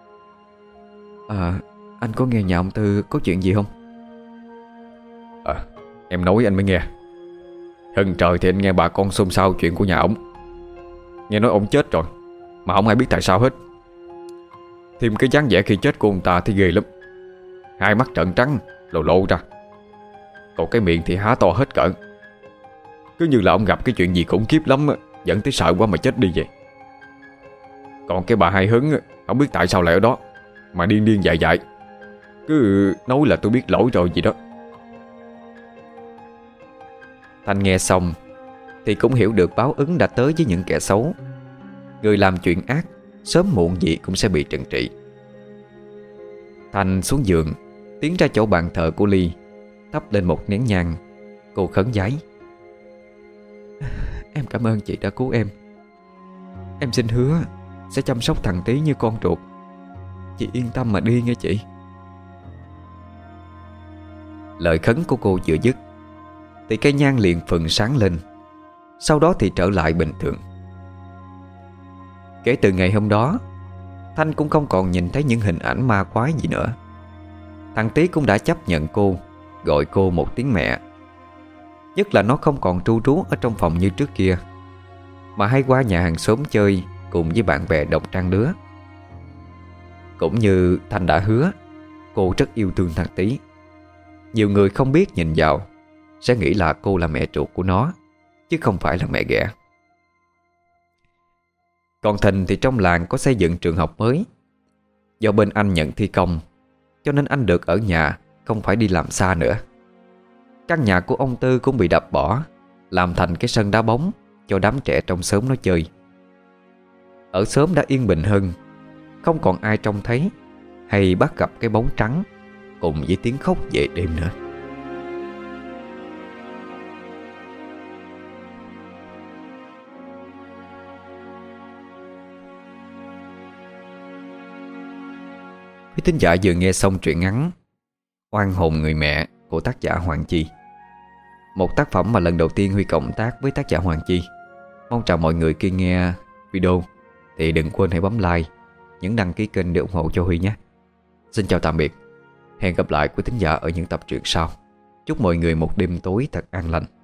À, anh có nghe nhà ông Tư có chuyện gì không? À, em nói anh mới nghe. Hừng trời thì anh nghe bà con xôn xao chuyện của nhà ổng. Nghe nói ổng chết rồi mà không ai biết tại sao hết. Thêm cái dáng vẻ khi chết của ông ta thì ghê lắm. Hai mắt trợn trắng lộ lộ ra, còn cái miệng thì há to hết cỡ. Cứ như là ông gặp cái chuyện gì khủng khiếp lắm dẫn tới sợ quá mà chết đi vậy. Còn cái bà Hai Hứng không biết tại sao lại ở đó mà điên điên dại dại, cứ nói là tôi biết lỗi rồi gì đó. Thanh nghe xong thì cũng hiểu được báo ứng đã tới với những kẻ xấu. Người làm chuyện ác sớm muộn gì cũng sẽ bị trừng trị. Thanh xuống giường, tiến ra chỗ bàn thờ của Ly, thắp lên một nén nhang. Cô khấn vái: Em cảm ơn chị đã cứu em. Em xin hứa sẽ chăm sóc thằng Tí như con ruột. Chị yên tâm mà đi nghe chị. Lời khấn của cô vừa dứt thì cây nhang liền phừng sáng lên, sau đó thì trở lại bình thường. Kể từ ngày hôm đó, Thanh cũng không còn nhìn thấy những hình ảnh ma quái gì nữa. Thằng Tí cũng đã chấp nhận cô, gọi cô một tiếng mẹ. Nhất là nó không còn tru trú ở trong phòng như trước kia, mà hay qua nhà hàng xóm chơi cùng với bạn bè đồng trang lứa. Cũng như Thanh đã hứa, cô rất yêu thương thằng Tí. Nhiều người không biết nhìn vào sẽ nghĩ là cô là mẹ ruột của nó, chứ không phải là mẹ ghẻ. Còn Thịnh thì trong làng có xây dựng trường học mới. Do bên anh nhận thi công, cho nên anh được ở nhà, không phải đi làm xa nữa. Căn nhà của ông Tư cũng bị đập bỏ, làm thành cái sân đá bóng cho đám trẻ trong xóm nó chơi. Ở xóm đã yên bình hơn, không còn ai trông thấy hay bắt gặp cái bóng trắng cùng với tiếng khóc về đêm nữa. Quý thính giả vừa nghe xong truyện ngắn Oan hồn người mẹ của tác giả Hoàng Chi, một tác phẩm mà lần đầu tiên Huy cộng tác với tác giả Hoàng Chi. Mong chào mọi người khi nghe video thì đừng quên hãy bấm like, nhấn đăng ký kênh để ủng hộ cho Huy nhé. Xin chào tạm biệt. Hẹn gặp lại quý thính giả ở những tập truyện sau. Chúc mọi người một đêm tối thật an lành.